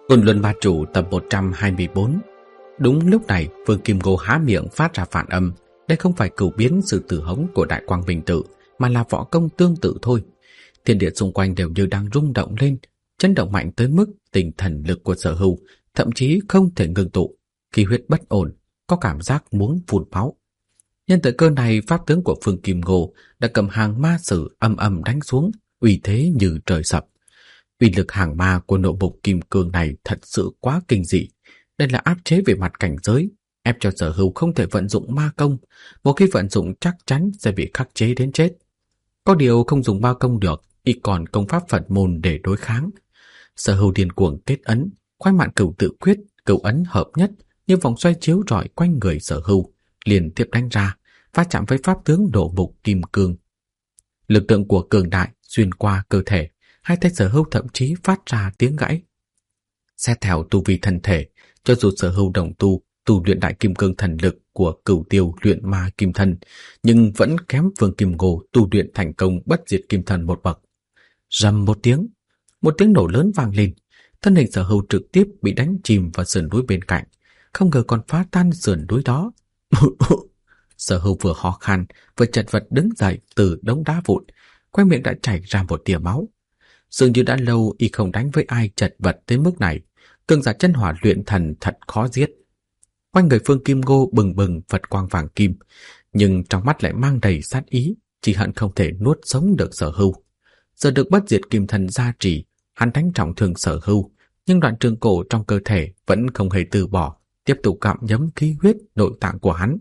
Côn Luân Ba Chủ tập 124. Đúng lúc này, Vương Kim Ngô há miệng phát ra phản âm. Đây không phải cửu biến sự tử hống của Đại Quang Bình Tự, mà là võ công tương tự thôi. Thiên địa xung quanh đều như đang rung động lên, chấn động mạnh tới mức tinh thần lực của Sở Hưu thậm chí không thể ngừng tụ, khí huyết bất ổn, có cảm giác muốn phun máu. Nhân thời cơ này, pháp tướng của Vương Kim Ngô đã cầm hàng ma sử âm âm đánh xuống, uy thế như trời sập. Uy lực hàng ma của nội mục kim cương này thật sự quá kinh dị. Đây là áp chế về mặt cảnh giới, ép cho Sở Hưu không thể vận dụng ma công. Một khi vận dụng chắc chắn sẽ bị khắc chế đến chết. Có điều không dùng ma công được, y còn công pháp Phật môn để đối kháng. Sở Hưu điên cuồng kết ấn, khoái mạn cửu tự quyết, cửu ấn hợp nhất, như vòng xoay chiếu rọi quanh người Sở Hưu, liên tiếp đánh ra, va chạm với pháp tướng nội mục kim cương. Lực lượng của cường đại xuyên qua cơ thể, hai tay Sở Hưu thậm chí phát ra tiếng gãy. Xét theo tu vi thân thể, cho dù Sở Hưu đồng tu luyện đại kim cương thần lực của Cửu Tiêu luyện ma kim thân, nhưng vẫn kém Vương Kim Ngô tu luyện thành công bất diệt kim thân một bậc. Rầm một tiếng nổ lớn vang lên, thân hình Sở Hưu trực tiếp bị đánh chìm vào sườn núi bên cạnh, không ngờ còn phá tan sườn núi đó. Sở Hưu vừa ho khan, vừa chật vật đứng dậy từ đống đá vụn, quanh miệng đã chảy ra một tia máu. Dường như đã lâu y không đánh với ai chật vật tới mức này. Cường giả chân hỏa luyện thần thật khó giết. Quanh người Vương Kim Ngô bừng bừng Phật quang vàng kim, nhưng trong mắt lại mang đầy sát ý, chỉ hận không thể nuốt sống được Sở Hưu. Giờ được bất diệt kim thần gia trì, hắn đánh trọng thương Sở Hưu, nhưng đoạn trường cổ trong cơ thể vẫn không hề từ bỏ, tiếp tục gặm nhấm khí huyết nội tạng của hắn.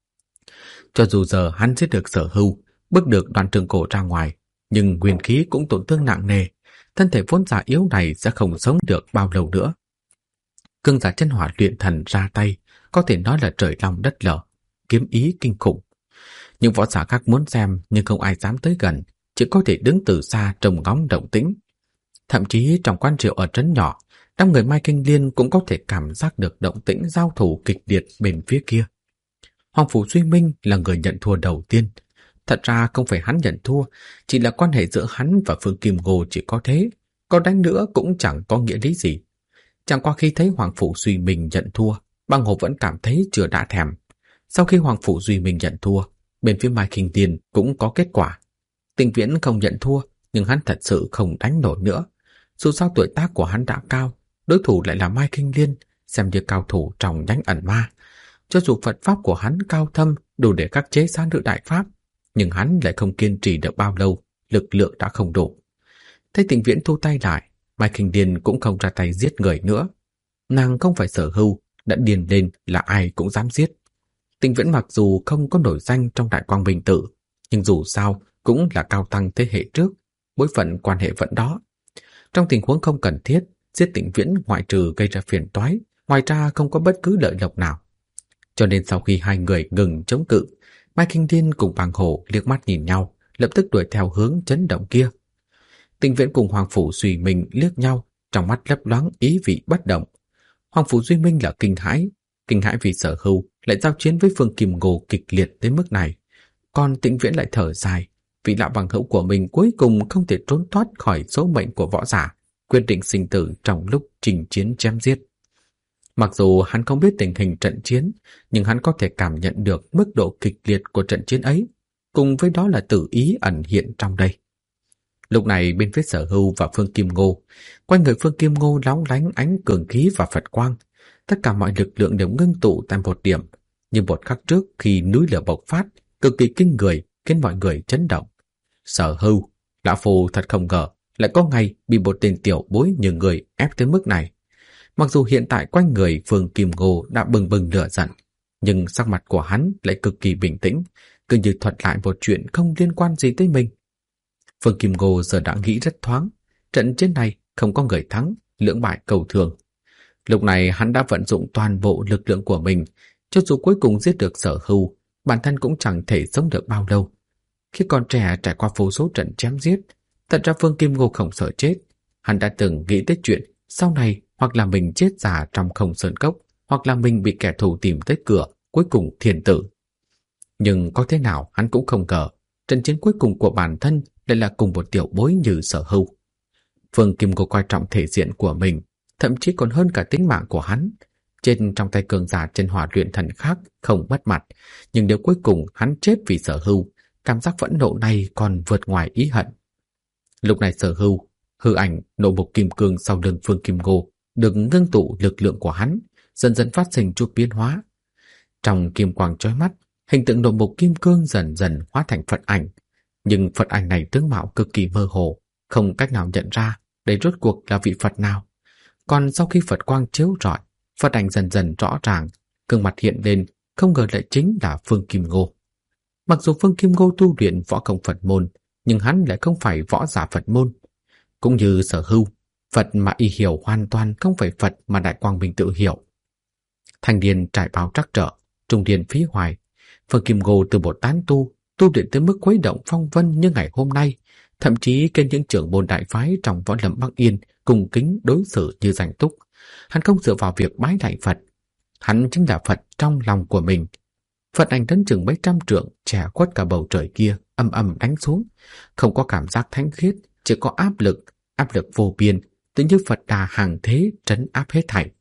Cho dù giờ hắn giết được Sở Hưu, bước được đoạn trường cổ ra ngoài, nhưng nguyên khí cũng tổn thương nặng nề, thân thể vốn già yếu này sẽ không sống được bao lâu nữa. Cường giả chân hỏa luyện thần ra tay, có thể nói là trời long đất lở, kiếm ý kinh khủng. Những võ giả khác muốn xem nhưng không ai dám tới gần, chỉ có thể đứng từ xa trông ngóng động tĩnh. Thậm chí trong quan triệu ở trấn nhỏ, đám người Mai Kinh Liên cũng có thể cảm giác được động tĩnh giao thủ kịch liệt bên phía kia. Hoàng Phủ Duy Minh là người nhận thua đầu tiên. Thật ra không phải hắn nhận thua, chỉ là quan hệ giữa hắn và Vương Kim Ngô chỉ có thế, có đánh nữa cũng chẳng có nghĩa lý gì. Chẳng qua khi thấy Hoàng Phủ Duy Minh nhận thua, Băng Hồ vẫn cảm thấy chưa đã thèm. Sau khi Hoàng Phủ Duy Minh nhận thua, bên phía Mai Kinh Tiên cũng có kết quả. Tịnh Viễn không nhận thua, nhưng hắn thật sự không đánh nổi nữa. Dù sao tuổi tác của hắn đã cao, đối thủ lại là Mai Kinh Liên, xem như cao thủ trong nhánh ẩn ma. Cho dù Phật pháp của hắn cao thâm đủ để khắc chế sát nữ đại pháp, nhưng hắn lại không kiên trì được bao lâu, lực lượng đã không đủ. Thấy Tịnh Viễn thu tay lại, Mai Kinh Điền cũng không ra tay giết người nữa. Nàng không phải Sở Hưu, đã điên lên là ai cũng dám giết. Tịnh Viễn mặc dù không có nổi danh trong Đại Quang Bình Tự, nhưng dù sao cũng là cao tăng thế hệ trước, bối phận quan hệ vẫn đó. Trong tình huống không cần thiết, giết Tịnh Viễn ngoại trừ gây ra phiền toái, ngoài ra không có bất cứ lợi lộc nào. Cho nên sau khi hai người ngừng chống cự, Mai Kinh Thiên cùng Bàng Hổ liếc mắt nhìn nhau, lập tức đuổi theo hướng chấn động kia. Tịnh Viễn cùng Hoàng Phủ Duy Minh liếc nhau, trong mắt lấp loáng ý vị bất động. Hoàng Phủ Duy Minh là kinh hãi vì Sở Hưu lại giao chiến với Vương Kim Ngô kịch liệt đến mức này. Còn Tịnh Viễn lại thở dài, vì lão bằng hữu của mình cuối cùng không thể trốn thoát khỏi số mệnh của võ giả, quyết định sinh tử trong lúc trình chiến chém giết. Mặc dù hắn không biết tình hình trận chiến, nhưng hắn có thể cảm nhận được mức độ kịch liệt của trận chiến ấy, cùng với đó là tử ý ẩn hiện trong đây. Lúc này bên phía Sở Hưu và Vương Kim Ngô, quanh người Vương Kim Ngô lóng lánh ánh cường khí và Phật quang, tất cả mọi lực lượng đều ngưng tụ tại một điểm, như một khắc trước khi núi lửa bộc phát, cực kỳ kinh người, khiến mọi người chấn động. Sở Hưu, lão phu thật không ngờ lại có ngày bị một tên tiểu bối như người ép tới mức này. Mặc dù hiện tại quanh người Vương Kim Ngô đã bừng bừng lửa giận, nhưng sắc mặt của hắn lại cực kỳ bình tĩnh, cứ như thuật lại một chuyện không liên quan gì tới mình. Vương Kim Ngô giờ đã nghĩ rất thoáng, trận chiến này không có người thắng, lưỡng bại cầu thường. Lúc này hắn đã vận dụng toàn bộ lực lượng của mình, cho dù cuối cùng giết được Sở Hưu, bản thân cũng chẳng thể sống được bao lâu. Khi còn trẻ trải qua vô số trận chém giết, thật ra Vương Kim Ngô không sợ chết. Hắn đã từng nghĩ tới chuyện sau này hoặc là mình chết già trong Không Sơn Cốc, hoặc là mình bị kẻ thù tìm tới cửa, cuối cùng thiền tử. Nhưng có thế nào hắn cũng không ngờ, trận chiến cuối cùng của bản thân lại là cùng một tiểu bối như Sở Hưu. Vương Kim Ngô coi trọng thể diện của mình, thậm chí còn hơn cả tính mạng của hắn. Trên trong tay cường giả trên hỏa luyện thần khác không mất mặt, nhưng nếu cuối cùng hắn chết vì Sở Hưu, cảm giác phẫn nộ này còn vượt ngoài ý hận. Lúc này Sở Hưu, hư ảnh nộ mục kim cương sau lưng Phương Kim Ngô được ngưng tụ lực lượng của hắn, dần dần phát sinh chút biến hóa. Trong kim quang chói mắt, hình tượng nộ mục kim cương dần dần hóa thành Phật ảnh, nhưng Phật ảnh này tướng mạo cực kỳ mơ hồ, không cách nào nhận ra đây rốt cuộc là vị Phật nào. Còn sau khi Phật quang chiếu rọi, Phật ảnh dần dần rõ ràng, gương mặt hiện lên, không ngờ lại chính là Phương Kim Ngô. Mặc dù Phương Kim Ngô tu luyện võ công Phật môn, nhưng hắn lại không phải võ giả Phật môn. Cũng như Sở Hưu, Phật mà y hiểu hoàn toàn không phải Phật mà Đại Quang Minh tự hiểu. Thanh niên trải bào trắc trở, trung niên phí hoài. Phương Kim Ngô từ một tán tu luyện tới mức khuấy động phong vân như ngày hôm nay, thậm chí kênh những trưởng môn đại phái trong võ lâm Bắc Yên cùng kính đối xử như danh túc. Hắn không dựa vào việc bái đại Phật, hắn chính là Phật trong lòng của mình. Phật ảnh đến chừng mấy trăm trượng, che khuất cả bầu trời kia, âm âm đánh xuống, không có cảm giác thánh khiết, chỉ có áp lực vô biên, tự như Phật Đà hàng thế trấn áp hết thảy.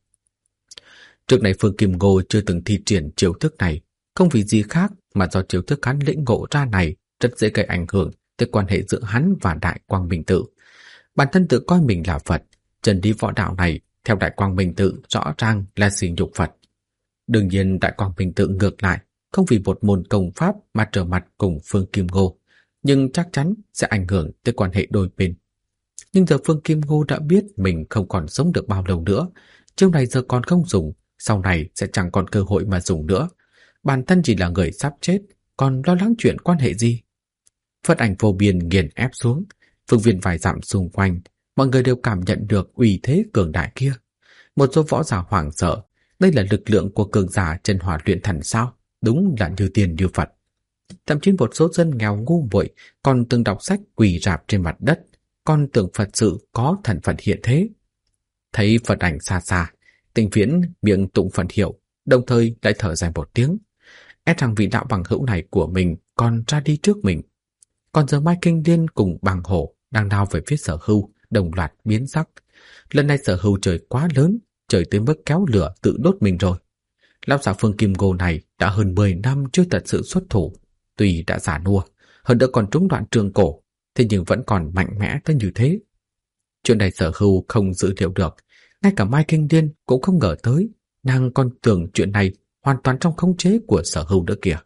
Trước này Phương Kim Ngô chưa từng thi triển chiêu thức này, không vì gì khác mà do chiêu thức hắn lĩnh ngộ ra này rất dễ gây ảnh hưởng tới quan hệ giữa hắn và Đại Quang Minh Tự. Bản thân tự coi mình là Phật, chân lý võ đạo này theo Đại Quang Minh Tự rõ ràng là sỉ nhục Phật. Đương nhiên Đại Quang Minh Tự ngược lại, không vì một môn công pháp mà trở mặt cùng Phương Kim Ngô, nhưng chắc chắn sẽ ảnh hưởng tới quan hệ đôi bên. Nhưng giờ Phương Kim Ngô đã biết mình không còn sống được bao lâu nữa, chiêu này giờ còn không dùng, sau này sẽ chẳng còn cơ hội mà dùng nữa. Bản thân chỉ là người sắp chết, còn lo lắng chuyện quan hệ gì? Phật ảnh vô biên nghiền ép xuống, phương viên vài dặm xung quanh, mọi người đều cảm nhận được uy thế cường đại kia. Một số võ giả hoảng sợ, đây là lực lượng của cường giả trên hỏa luyện thần sao? Đúng là như tiền như Phật. Thậm chí một số dân nghèo ngu muội còn từng đọc sách quỳ rạp trên mặt đất, còn tưởng Phật sự có thần Phật hiện thế. Thấy Phật ảnh xa xa, Tinh Viễn miệng tụng Phật hiệu, đồng thời lại thở dài một tiếng. E rằng vị đạo bằng hữu này của mình còn ra đi trước mình. Còn giờ Mai Kinh Điên cùng Bằng Hổ đang lao về phía Sở Hưu, đồng loạt biến sắc. Lần này Sở Hưu trời quá lớn, trời tới mức kéo lửa tự đốt mình rồi. Lão giả Phương Kim Ngô này đã hơn 10 năm chưa thật sự xuất thủ, tuy đã già nua, hơn nữa còn trúng đoạn trường cổ, thế nhưng vẫn còn mạnh mẽ tới như thế. Chuyện này Sở Hưu không dự liệu được, ngay cả Mai Kinh Điên cũng không ngờ tới, nàng còn tưởng chuyện này hoàn toàn trong khống chế của Sở Hưu nữa kìa.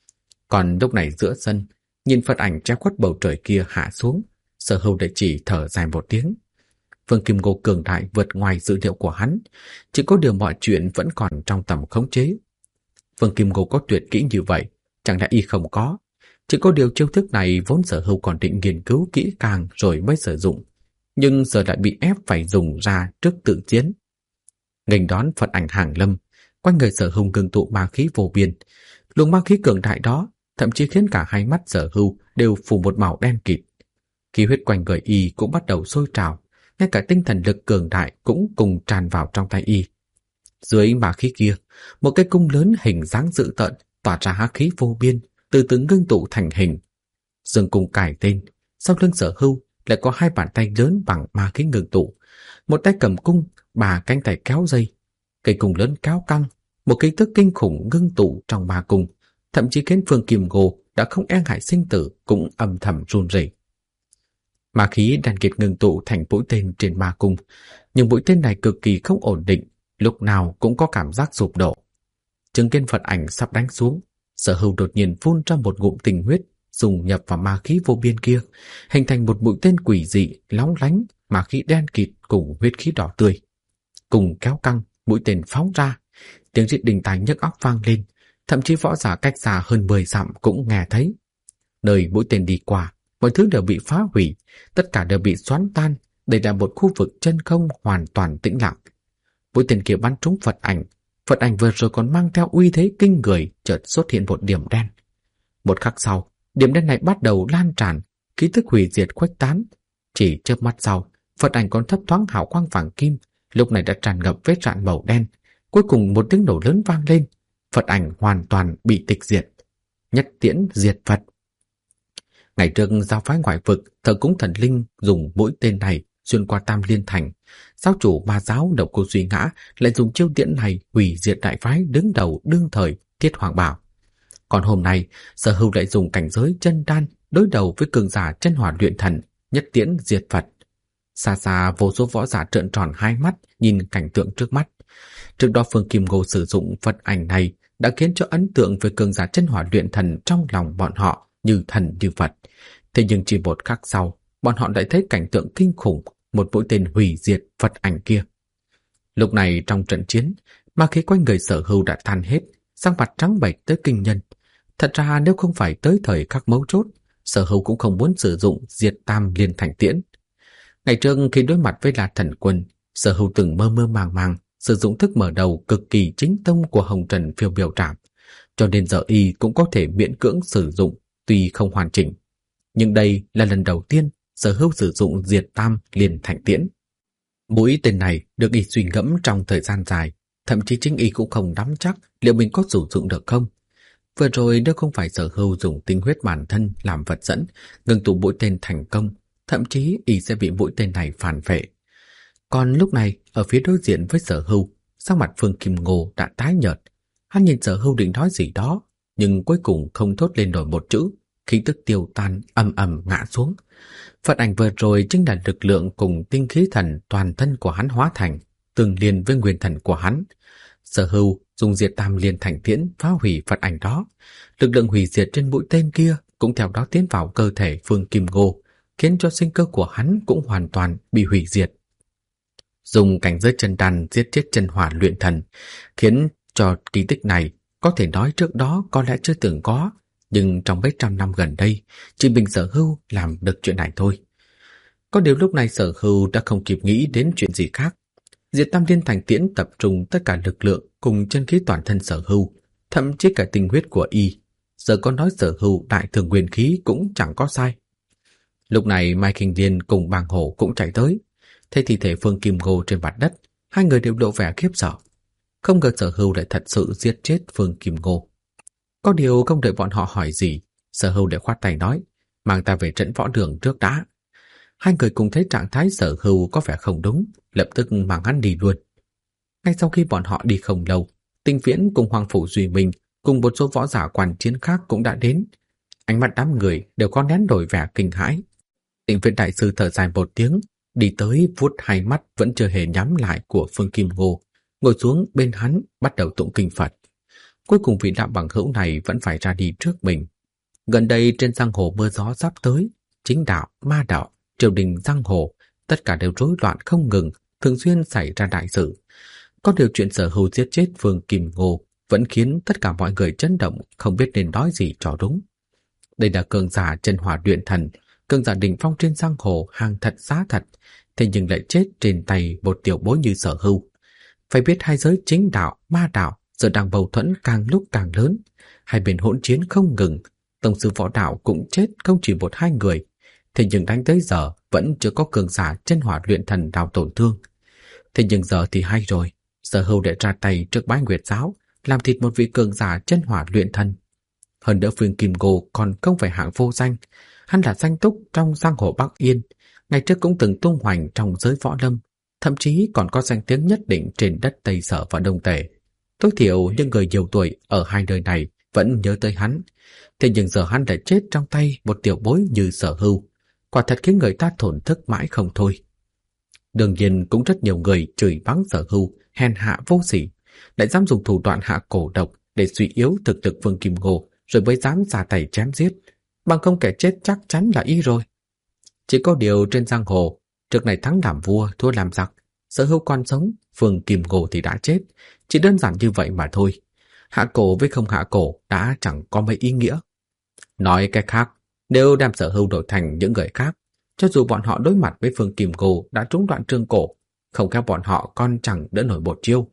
Còn lúc này giữa sân, nhìn Phật ảnh che khuất bầu trời kia hạ xuống, Sở Hưu lại chỉ thở dài một tiếng. Phương Kim Ngô cường đại vượt ngoài dự liệu của hắn, chỉ có điều mọi chuyện vẫn còn trong tầm khống chế. Phương Kim Ngô có tuyệt kỹ như vậy, chẳng lẽ y không có? Chỉ có điều chiêu thức này vốn Sở Hưu còn định nghiên cứu kỹ càng rồi mới sử dụng, nhưng giờ lại bị ép phải dùng ra trước tự chiến. Nghênh đón Phật ảnh hàng lâm, quanh người Sở Hưu ngưng tụ ma khí vô biên. Luồng ma khí cường đại đó thậm chí khiến cả hai mắt Sở Hưu đều phủ một màu đen kịt. Khí huyết quanh người y cũng bắt đầu sôi trào, ngay cả tinh thần lực cường đại cũng cùng tràn vào trong tay y. Dưới ma khí kia, một cái cung lớn hình dáng dữ tợn tỏa ra hắc khí vô biên, từ từ ngưng tụ thành hình. Dương cung cài tên, sau lưng Sở Hưu lại có hai bàn tay lớn bằng ma khí ngưng tụ, một tay cầm cung, ba cánh tay kéo dây. Cây cung lớn kéo căng, một khí tức kinh khủng ngưng tụ trong ma cung, thậm chí khiến Phương Kim Ngô đã không e ngại sinh tử cũng âm thầm run rẩy. Ma khí đan kiệt ngưng tụ thành mũi tên trên ma cung, nhưng mũi tên này cực kỳ không ổn định, lúc nào cũng có cảm giác sụp đổ. Chứng kiến Phật ảnh sắp đánh xuống, Sở Hưu đột nhiên phun ra một ngụm tình huyết, dùng nhập vào ma khí vô biên kia, hình thành một mũi tên quỷ dị, lóng lánh, ma khí đen kịt cùng huyết khí đỏ tươi. Cùng kéo căng, mũi tên phóng ra, tiếng rít đình tai nhức óc vang lên, thậm chí võ giả cách xa hơn 10 dặm cũng nghe thấy. Nơi mũi tên đi qua, mọi thứ đều bị phá hủy, tất cả đều bị xoắn tan, đây là một khu vực chân không hoàn toàn tĩnh lặng. Mũi tên kia bắn trúng Phật ảnh vừa rồi còn mang theo uy thế kinh người, chợt xuất hiện một điểm đen. Một khắc sau, điểm đen này bắt đầu lan tràn, khí tức hủy diệt khuếch tán. Chỉ chớp mắt sau, Phật ảnh còn thấp thoáng hào quang vàng kim, lúc này đã tràn ngập vết rạn màu đen. Cuối cùng một tiếng nổ lớn vang lên, Phật ảnh hoàn toàn bị tịch diệt. Nhất tiễn diệt Phật. Ngày trước giáo phái ngoại vực thờ cúng thần linh dùng mũi tên này xuyên qua Tam Liên Thành. Giáo chủ ma giáo Độc Cô Duy Ngã lại dùng chiêu tiễn này hủy diệt đại phái đứng đầu đương thời Thiết Hoàng Bảo. Còn hôm nay, Sở Hưu lại dùng cảnh giới chân đan đối đầu với cường giả chân hỏa luyện thần, nhất tiễn diệt Phật. Xa xa vô số võ giả trợn tròn hai mắt nhìn cảnh tượng trước mắt. Trước đó Phương Kim Ngô sử dụng Phật ảnh này đã khiến cho ấn tượng về cường giả chân hỏa luyện thần trong lòng bọn họ như thần như Phật. Thế nhưng chỉ một khắc sau, bọn họ lại thấy cảnh tượng kinh khủng, một mũi tên hủy diệt Phật ảnh kia. Lúc này trong trận chiến, ma khí quanh người Sở Hưu đã tan hết, sắc mặt trắng bệch tới kinh nhân. Thật ra nếu không phải tới thời khắc mấu chốt, Sở Hưu cũng không muốn sử dụng diệt Tam Liên Thành tiễn. Ngày trước khi đối mặt với La Thần Quân, Sở Hưu từng mơ mơ màng màng sử dụng thức mở đầu cực kỳ chính tông của Hồng Trần Phiêu Miểu Trảm, cho nên giờ y cũng có thể miễn cưỡng sử dụng, tuy không hoàn chỉnh. Nhưng đây là lần đầu tiên Sở Hưu sử dụng diệt Tam Liên Thành tiễn. Mũi tên này được y suy ngẫm trong thời gian dài, thậm chí chính y cũng không nắm chắc liệu mình có sử dụng được không. Vừa rồi nếu không phải Sở Hưu dùng tinh huyết bản thân làm vật dẫn, ngưng tụ mũi tên thành công, thậm chí y sẽ bị mũi tên này phản vệ. Còn lúc này, ở phía đối diện với Sở Hưu, sắc mặt Phương Kim Ngô đã tái nhợt. Hắn nhìn Sở Hưu định nói gì đó, nhưng cuối cùng không thốt lên nổi một chữ, khí tức tiêu tan ầm ầm ngã xuống. Phật ảnh vừa rồi chính là lực lượng cùng tinh khí thần toàn thân của hắn hóa thành, tương liên với nguyên thần của hắn. Sở Hưu dùng diệt Tam Liên Thành tiễn phá hủy Phật ảnh đó, lực lượng hủy diệt trên mũi tên kia cũng theo đó tiến vào cơ thể Phương Kim Ngô, khiến cho sinh cơ của hắn cũng hoàn toàn bị hủy diệt. Dùng cảnh giới chân đan giết chết chân hỏa luyện thần, khiến cho kỳ tích này có thể nói trước đó có lẽ chưa từng có, nhưng trong mấy trăm năm gần đây, chỉ mình Sở Hưu làm được chuyện này thôi. Có điều lúc này Sở Hưu đã không kịp nghĩ đến chuyện gì khác. Diệt Tam Liên Thành tiễn tập trung tất cả lực lượng cùng chân khí toàn thân Sở Hưu, thậm chí cả tinh huyết của y. Giờ có nói Sở Hưu đại thường nguyên khí cũng chẳng có sai. Lúc này Mai Kinh Liên cùng Bàng Hổ cũng chạy tới. Thấy thi thể Phương Kim Ngô trên mặt đất, hai người đều lộ vẻ khiếp sợ. Không ngờ Sở Hưu lại thật sự giết chết Phương Kim Ngô. Có điều không đợi bọn họ hỏi gì, Sở Hưu đã khoát tay nói, mang ta về trận võ đường trước đã. Hai người cùng thấy trạng thái Sở Hưu có vẻ không đúng, lập tức mang hắn đi luôn. Ngay sau khi bọn họ đi không lâu, Tinh Viễn cùng Hoàng Phủ Duy Minh cùng một số võ giả quan chiến khác cũng đã đến. Ánh mắt đám người đều có nén đổi vẻ kinh hãi. Tinh Viễn đại sư thở dài một tiếng, đi tới vuốt hai mắt vẫn chưa hề nhắm lại của Phương Kim Ngô, ngồi xuống bên hắn bắt đầu tụng kinh Phật. Cuối cùng vị đạo bằng hữu này vẫn phải ra đi trước mình. Gần đây trên giang hồ mưa gió sắp tới, chính đạo, ma đạo, triều đình giang hồ, tất cả đều rối loạn không ngừng, thường xuyên xảy ra đại sự. Có điều chuyện Sở Hưu giết chết Phương Kim Ngô vẫn khiến tất cả mọi người chấn động, không biết nên nói gì cho đúng. Đây là cường giả chân hỏa luyện thần, cường giả đỉnh phong trên giang hồ, hàng thật giá thật, thế nhưng lại chết trên tay một tiểu bối như Sở Hưu. Phải biết hai giới chính đạo, ma đạo giờ đang mâu thuẫn càng lúc càng lớn, hai bên hỗn chiến không ngừng, tổng sư võ đạo cũng chết không chỉ một hai người, thế nhưng đánh tới giờ vẫn chưa có cường giả chân hỏa luyện thần nào tổn thương. Thế nhưng giờ thì hay rồi, Sở Hưu để ra tay trước Bái Nguyệt giáo, làm thịt một vị cường giả chân hỏa luyện thần. Hơn nữa Phương Kim Ngô còn không phải hạng vô danh, hắn là danh túc trong giang hồ Bắc Yên, ngày trước cũng từng tung hoành trong giới võ lâm, thậm chí còn có danh tiếng nhất định trên đất Tây Sở và Đông Tề. Tối thiểu những người nhiều tuổi ở hai nơi này vẫn nhớ tới hắn. Thế nhưng giờ hắn đã chết trong tay một tiểu bối như Sở Hưu, quả thật khiến người ta thổn thức mãi không thôi. Đương nhiên cũng rất nhiều người chửi báng Sở Hưu hèn hạ vô sỉ, lại dám dùng thủ đoạn hạ cổ độc để suy yếu thực lực Phương Kim Ngô, rồi mới dám ra tay chém giết. Bằng không kẻ chết chắc chắn là y rồi. Chỉ có điều trên giang hồ, trước này thắng làm vua, thua làm giặc, Sở Hưu còn sống, Phương Kim Ngô thì đã chết. Chỉ đơn giản như vậy mà thôi. Hạ cổ với không hạ cổ đã chẳng có mấy ý nghĩa. Nói cách khác, nếu đem Sở Hưu đổi thành những người khác, cho dù bọn họ đối mặt với Phương Kim Ngô đã trúng đoạn trương cổ, không khéo bọn họ còn chẳng đỡ nổi một chiêu.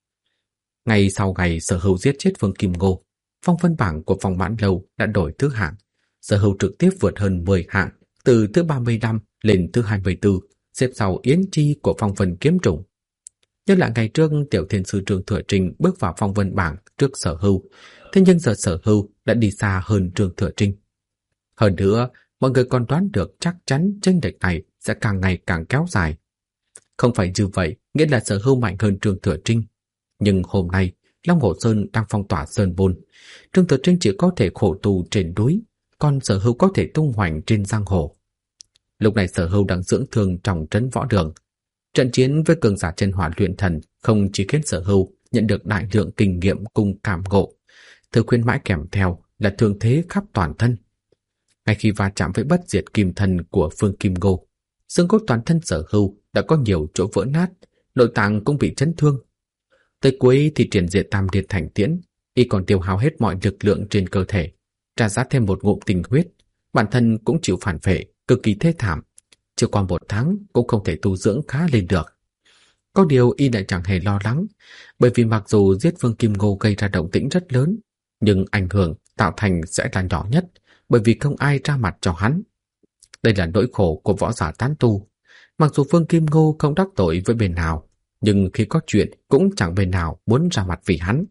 Ngày sau ngày Sở Hưu giết chết Phương Kim Ngô, phong vân bảng của Phong Mãn Lâu đã đổi thứ hạng. Sở Hưu trực tiếp vượt hơn 10 hạng, từ thứ 35 lên thứ 24, xếp sau Yến Chi của Phong Vân Kiếm Trùng. Nhớ lại ngày trước Tiểu Thiên Sư Trương Thừa Trinh bước vào phong vân bảng trước Sở Hưu, thế nhưng giờ Sở Hưu đã đi xa hơn Trương Thừa Trinh. Hơn nữa, mọi người còn đoán được chắc chắn chênh lệch này sẽ càng ngày càng kéo dài. Không phải như vậy nghĩa là Sở Hưu mạnh hơn Trương Thừa Trinh. Nhưng hôm nay, Long Hồ Sơn đang phong tỏa Sơn Môn. Trương Thừa Trinh chỉ có thể khổ tù trên núi, còn Sở Hưu có thể tung hoành trên giang hồ. Lúc này Sở Hưu đang dưỡng thương trong trấn võ đường. Trận chiến với cường giả chân hỏa luyện thần không chỉ khiến Sở Hưu nhận được đại lượng kinh nghiệm cùng cảm ngộ, thứ khuyến mãi kèm theo là thương thế khắp toàn thân. Ngay khi va chạm với bất diệt kim thân của Phương Kim Ngô, xương cốt toàn thân Sở Hưu đã có nhiều chỗ vỡ nát, nội tạng cũng bị chấn thương. Tới cuối thì triển diệt tam điệt thành tiễn, y còn tiêu hao hết mọi lực lượng trên cơ thể, trả giá thêm một ngụm tình huyết, bản thân cũng chịu phản vệ, cực kỳ thê thảm. Chưa qua 1 tháng cũng không thể tu dưỡng khá lên được. Có điều y lại chẳng hề lo lắng, bởi vì mặc dù giết Phương Kim Ngô gây ra động tĩnh rất lớn, nhưng ảnh hưởng tạo thành sẽ là nhỏ nhất, bởi vì không ai ra mặt cho hắn. Đây là nỗi khổ của võ giả tán tu. Mặc dù Phương Kim Ngô không đắc tội với bên nào, nhưng khi có chuyện cũng chẳng bên nào muốn ra mặt vì hắn.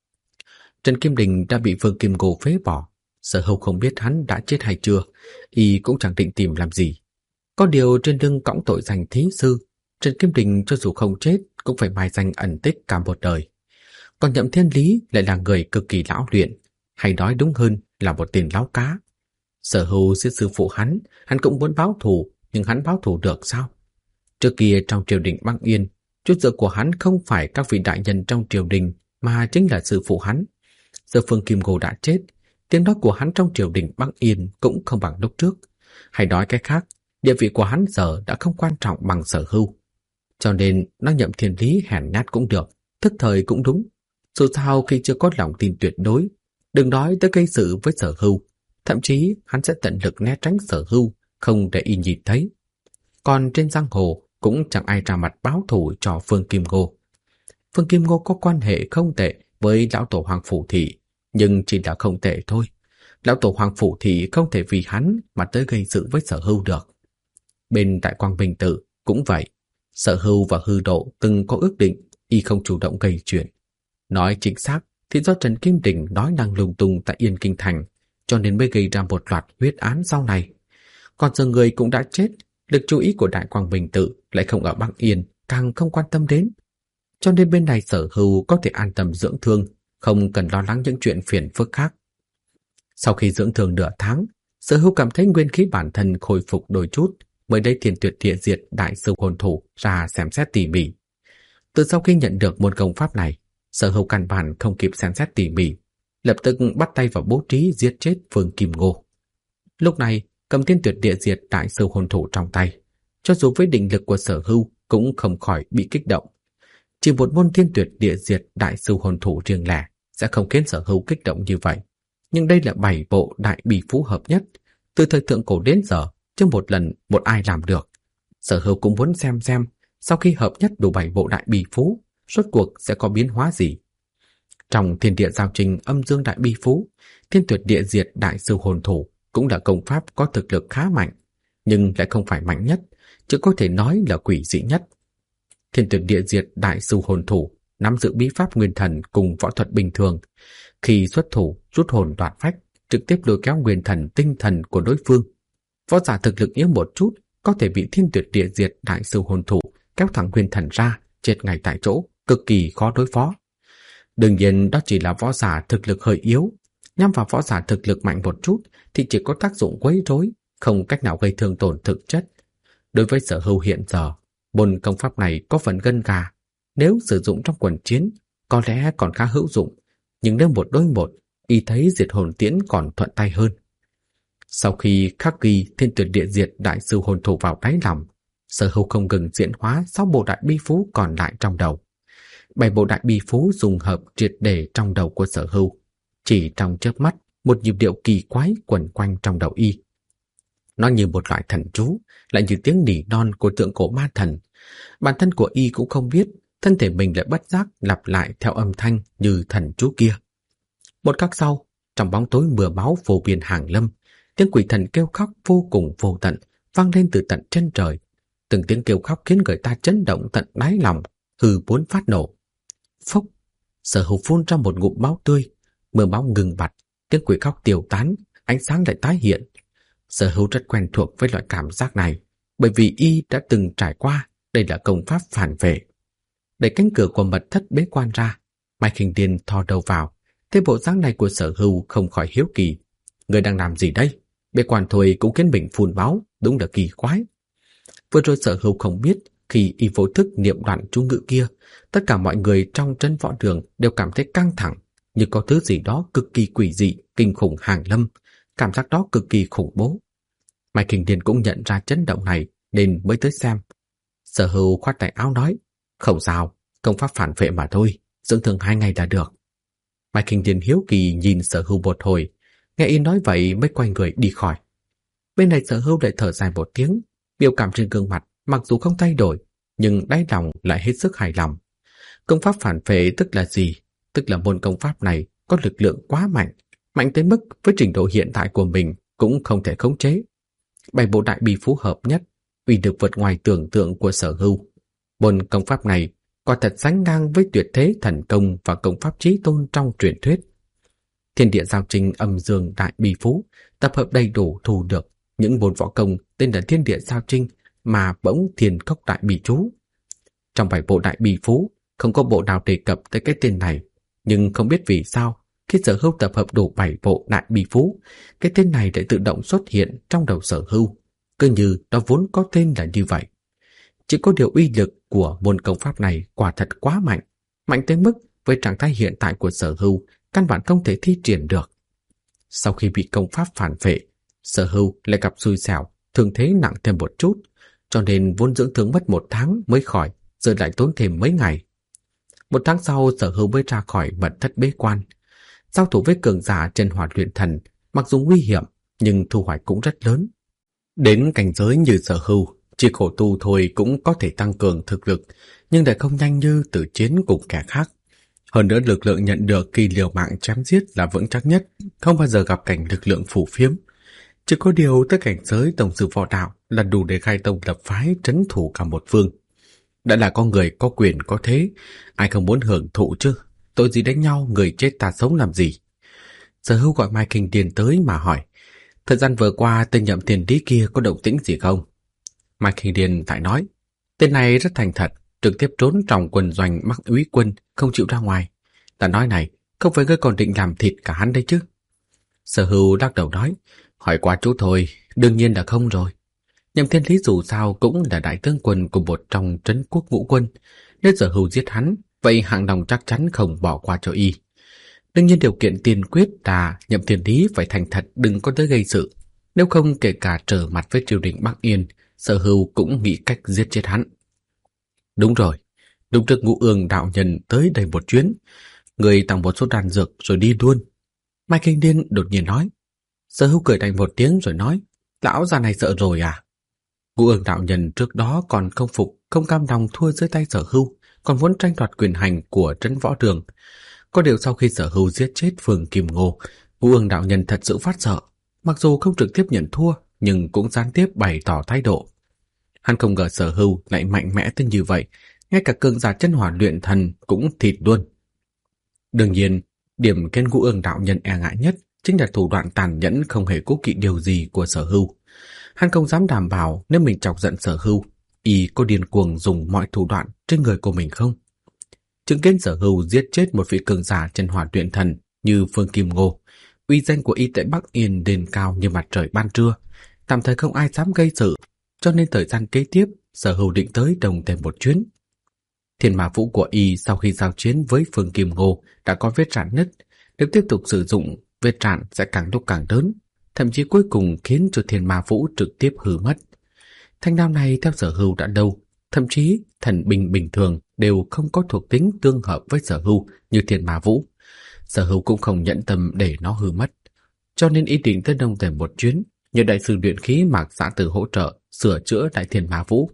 Trần Kim Đình đã bị Phương Kim Ngô phế bỏ. Sở Hưu không biết hắn đã chết hay chưa, y cũng chẳng định tìm làm gì. Có điều trên lưng cõng tội danh thí sư, Trần Kim Đình cho dù không chết cũng phải mai danh ẩn tích cả một đời. Còn Nhậm Thiên Lý lại là người cực kỳ lão luyện, hay nói đúng hơn là một tên láo cá. Sở Hưu giết sư phụ hắn cũng muốn báo thù, nhưng hắn báo thù được sao? Trước kia trong triều đình Băng Yên, chỗ dựa của hắn không phải các vị đại nhân trong triều đình, mà chính là sư phụ hắn. Giờ Phương Kim Ngô đã chết, tiếng nói của hắn trong triều đình Băng Yên cũng không bằng lúc trước. Hay nói cách khác, địa vị của hắn giờ đã không quan trọng bằng Sở Hưu. Cho nên nói Nhậm Thiên Lý hèn nhát cũng được, thức thời cũng đúng. Dù sao khi chưa có lòng tin tuyệt đối, đừng nói tới gây sự với Sở Hưu, thậm chí hắn sẽ tận lực né tránh Sở Hưu, không để y nhìn thấy. Còn trên giang hồ cũng chẳng ai ra mặt báo thù cho Phương Kim Ngô. Phương Kim Ngô có quan hệ không tệ với lão tổ Hoàng Phủ Thị, nhưng chỉ là không tệ thôi. Lão tổ Hoàng Phủ Thị không thể vì hắn mà tới gây sự với Sở Hưu được. Bên Đại Quang Bình Tự cũng vậy. Sở Hưu và Hư Độ từng có ước định, y không chủ động gây chuyện. Nói chính xác thì do Trần Kim Đình nói năng lung tung tại Yên Kinh Thành, cho nên mới gây ra một loạt huyết án sau này. Còn giờ người cũng đã chết, lực chú ý của Đại Quang Bình Tự lại không ở Băng Yên, càng không quan tâm đến. Cho nên bên này Sở Hưu có thể an tâm dưỡng thương, không cần lo lắng những chuyện phiền phức khác. Sau khi dưỡng thương nửa tháng, Sở Hưu cảm thấy nguyên khí bản thân khôi phục đôi chút, mới đây Thiên Tuyệt Địa Diệt Đại Sư Hồn Thủ ra xem xét tỉ mỉ. Từ sau khi nhận được môn công pháp này, Sở Hưu căn bản không kịp xem xét tỉ mỉ, lập tức bắt tay vào bố trí giết chết Phương Kim Ngô. Lúc này, cầm Thiên Tuyệt Địa Diệt Đại Sư Hồn Thủ trong tay, cho dù với định lực của Sở Hưu cũng không khỏi bị kích động. Chỉ một môn Thiên Tuyệt Địa Diệt Đại Sư Hồn Thủ riêng lẻ sẽ không khiến Sở Hưu kích động như vậy. Nhưng đây là 7 bộ đại bì phú hợp nhất, từ thời thượng cổ đến giờ, chưa một lần một ai làm được. Sở Hưu cũng muốn xem sau khi hợp nhất đủ 7 bộ đại bì phú, rốt cuộc sẽ có biến hóa gì. Trong Thiên Địa Giao Trình Âm Dương Đại Bì Phú, Thiên Tuyệt Địa Diệt Đại Sư Hồn Thủ cũng là công pháp có thực lực khá mạnh, nhưng lại không phải mạnh nhất, chứ có thể nói là quỷ dị nhất. Thiên Tuyệt Địa Diệt Đại Sư Hồn Thủ nắm giữ bí pháp nguyên thần cùng võ thuật bình thường, khi xuất thủ rút hồn đoạt phách, trực tiếp lôi kéo nguyên thần tinh thần của đối phương. Võ giả thực lực yếu một chút có thể bị Thiên Tuyệt Địa Diệt Đại Sư Hồn Thủ kéo thẳng nguyên thần ra, chết ngay tại chỗ, cực kỳ khó đối phó. Đương nhiên đó chỉ là võ giả thực lực hơi yếu, nhắm vào võ giả thực lực mạnh một chút thì chỉ có tác dụng quấy rối, không cách nào gây thương tổn thực chất. Đối với Sở Hưu hiện giờ, môn công pháp này có phần gân gà, nếu sử dụng trong quần chiến có lẽ còn khá hữu dụng, nhưng nếu một đối một, y thấy diệt hồn tiễn còn thuận tay hơn. Sau khi khắc ghi Thiên Tuyệt Địa Diệt Đại Sư Hồn Thủ vào đáy lòng, Sở Hưu không ngừng diễn hóa 6 bộ đại bi phú còn lại trong đầu. 7 bộ đại bi phú dùng hợp triệt để trong đầu của Sở Hưu. Chỉ trong chớp mắt, một nhịp điệu kỳ quái quẩn quanh trong đầu y. Nó như một loại thần chú, lại như tiếng nỉ non của tượng cổ ma thần. Bản thân của y cũng không biết, thân thể mình lại bất giác lặp lại theo âm thanh như thần chú kia. Một khắc sau, trong bóng tối mưa máu vô biên hàng lâm, tiếng quỷ thần kêu khóc vô cùng vô tận vang lên từ tận chân trời. Từng tiếng kêu khóc khiến người ta chấn động tận đáy lòng, hư muốn phát nổ. Phốc! Sở Hưu phun ra một ngụm máu tươi, mưa máu ngừng bặt, tiếng quỷ khóc tiêu tán, ánh sáng lại tái hiện. Sở Hưu rất quen thuộc với loại cảm giác này, bởi vì y đã từng trải qua, đây là công pháp phản vệ. Đẩy cánh cửa của mật thất bế quan ra, Mai Khinh Điền thò đầu vào, thấy bộ dáng này của Sở Hưu không khỏi hiếu kỳ. Người đang làm gì đây? Bế quan thôi cũng khiến mình phun máu, đúng là kỳ quái. Vừa rồi Sở Hưu không biết, khi y vô thức niệm đoạn chú ngữ kia, tất cả mọi người trong trấn võ đường đều cảm thấy căng thẳng, như có thứ gì đó cực kỳ quỷ dị, kinh khủng hàng lâm, cảm giác đó cực kỳ khủng bố. Mai Khinh Điền cũng nhận ra chấn động này nên mới tới xem. Sở Hưu khoát tay áo nói, không sao, công pháp phản vệ mà thôi, dưỡng thương 2 ngày là được. Mai Khinh Điền hiếu kỳ nhìn Sở Hưu một hồi, nghe y nói vậy mới quay người đi khỏi. Bên này Sở Hưu lại thở dài một tiếng, biểu cảm trên gương mặt mặc dù không thay đổi, nhưng đáy lòng lại hết sức hài lòng. Công pháp phản vệ tức là gì? Tức là môn công pháp này có lực lượng quá mạnh, mạnh tới mức với trình độ hiện tại của mình cũng không thể khống chế. 7 bộ đại bi phú hợp nhất, uy lực vượt ngoài tưởng tượng của Sở Hưu. Môn công pháp này quả thật sánh ngang với tuyệt thế thần công và công pháp chí tôn trong truyền thuyết. Thiên địa giao trình âm dương đại bi phú tập hợp đầy đủ thu được những môn võ công tên là thiên địa giao trinh mà bỗng thiên cốc đại bi chú. Trong 7 bộ đại bi phú không có bộ nào đề cập tới cái tên này, nhưng không biết vì sao khi Sở Hưu tập hợp đủ 7 bộ đại bi phú, cái tên này lại tự động xuất hiện trong đầu Sở Hưu, cứ như nó vốn có tên là như vậy. Chỉ có điều uy lực của môn công pháp này quả thật quá mạnh, mạnh tới mức với trạng thái hiện tại của Sở Hưu căn bản không thể thi triển được. Sau khi bị công pháp phản vệ, Sở Hưu lại gặp xui xẻo, thương thế nặng thêm một chút, cho nên vốn dưỡng thương mất 1 tháng mới khỏi, giờ lại tốn thêm mấy ngày. 1 tháng sau Sở Hưu mới ra khỏi mật thất bế quan. Giao thủ với cường giả trên Hỏa Luyện Thần, mặc dù nguy hiểm nhưng thu hoạch cũng rất lớn. Đến cảnh giới như Sở Hưu, chỉ khổ tu thôi cũng có thể tăng cường thực lực, nhưng lại không nhanh như tử chiến cùng kẻ khác. Hơn nữa lực lượng nhận được khi liều mạng chém giết là vững chắc nhất, không bao giờ gặp cảnh lực lượng phù phiếm. Chỉ có điều tới cảnh giới tổng sư võ đạo là đủ để khai tông lập phái, trấn thủ cả một phương. Đã là con người có quyền có thế, ai không muốn hưởng thụ chứ? Tội gì đánh nhau, người chết ta sống làm gì? Sở Hưu gọi Mai Khinh Điền tới mà hỏi, thời gian vừa qua tên nhậm tiền lý kia có động tĩnh gì không? Mai Khinh Điền lại nói, tên này rất thành thật, trực tiếp trốn trong quân doanh mắc úy quân, không chịu ra ngoài. Ta nói này, không phải ngươi còn định làm thịt cả hắn đấy chứ? Sở Hưu lắc đầu nói, hỏi qua chú thôi, đương nhiên là không rồi. Nhậm Thiên Lý dù sao cũng là đại tướng quân của một trong trấn quốc ngũ quân, nếu Sở Hưu giết hắn, vậy Hạng Đồng chắc chắn không bỏ qua cho y. Đương nhiên điều kiện tiên quyết là Nhậm Thiên Lý phải thành thật, đừng có tới gây sự, nếu không kể cả trở mặt với triều đình Bắc Yên, Sở Hưu cũng nghĩ cách giết chết hắn. Đúng rồi, lúc trước Ngũ Ương đạo nhân tới đây một chuyến, người tặng một số đan dược rồi đi luôn. Mai Khinh Điền đột nhiên nói. Sở Hưu cười đành một tiếng rồi nói, lão già này sợ rồi à? Ngũ Ương đạo nhân trước đó còn không phục, không cam lòng thua dưới tay Sở Hưu, còn muốn tranh đoạt quyền hành của trấn võ đường. Có điều sau khi Sở Hưu giết chết Phương Kim Ngô, Ngũ Ương đạo nhân thật sự phát sợ, mặc dù không trực tiếp nhận thua nhưng cũng gián tiếp bày tỏ thái độ. Hắn không ngờ Sở Hưu lại mạnh mẽ tới như vậy, ngay cả cường giả chân Hỏa Luyện Thần cũng thịt luôn. Đương nhiên, điểm khiến Ngũ Ương đạo nhân e ngại nhất chính là thủ đoạn tàn nhẫn không hề cố kỵ điều gì của Sở Hưu. Hắn không dám đảm bảo nếu mình chọc giận Sở Hưu, y có điên cuồng dùng mọi thủ đoạn trên người của mình không. Chứng kiến Sở Hưu giết chết một vị cường giả chân Hỏa Luyện Thần như Phương Kim Ngô, uy danh của y tại Bắc Yên lên cao như mặt trời ban trưa, tạm thời không ai dám gây sự, cho nên thời gian kế tiếp Sở Hưu định tới Đồng Tề một chuyến. Thiên Ma Vũ của y sau khi giao chiến với Phương Kim Ngô đã có vết rạn nứt, nếu tiếp tục sử dụng, vết rạn sẽ càng lúc càng lớn, thậm chí cuối cùng khiến cho Thiên Ma Vũ trực tiếp hư mất. Thanh đao này theo Sở Hưu đã lâu, thậm chí thần binh bình thường đều không có thuộc tính tương hợp với Sở Hưu như Thiên Ma Vũ. Sở Hưu cũng không nhẫn tâm để nó hư mất, cho nên ý định tới Đông Tề một chuyến, nhờ đại sư luyện khí Mạc Giã Tử hỗ trợ sửa chữa đại Thiên Ma Vũ.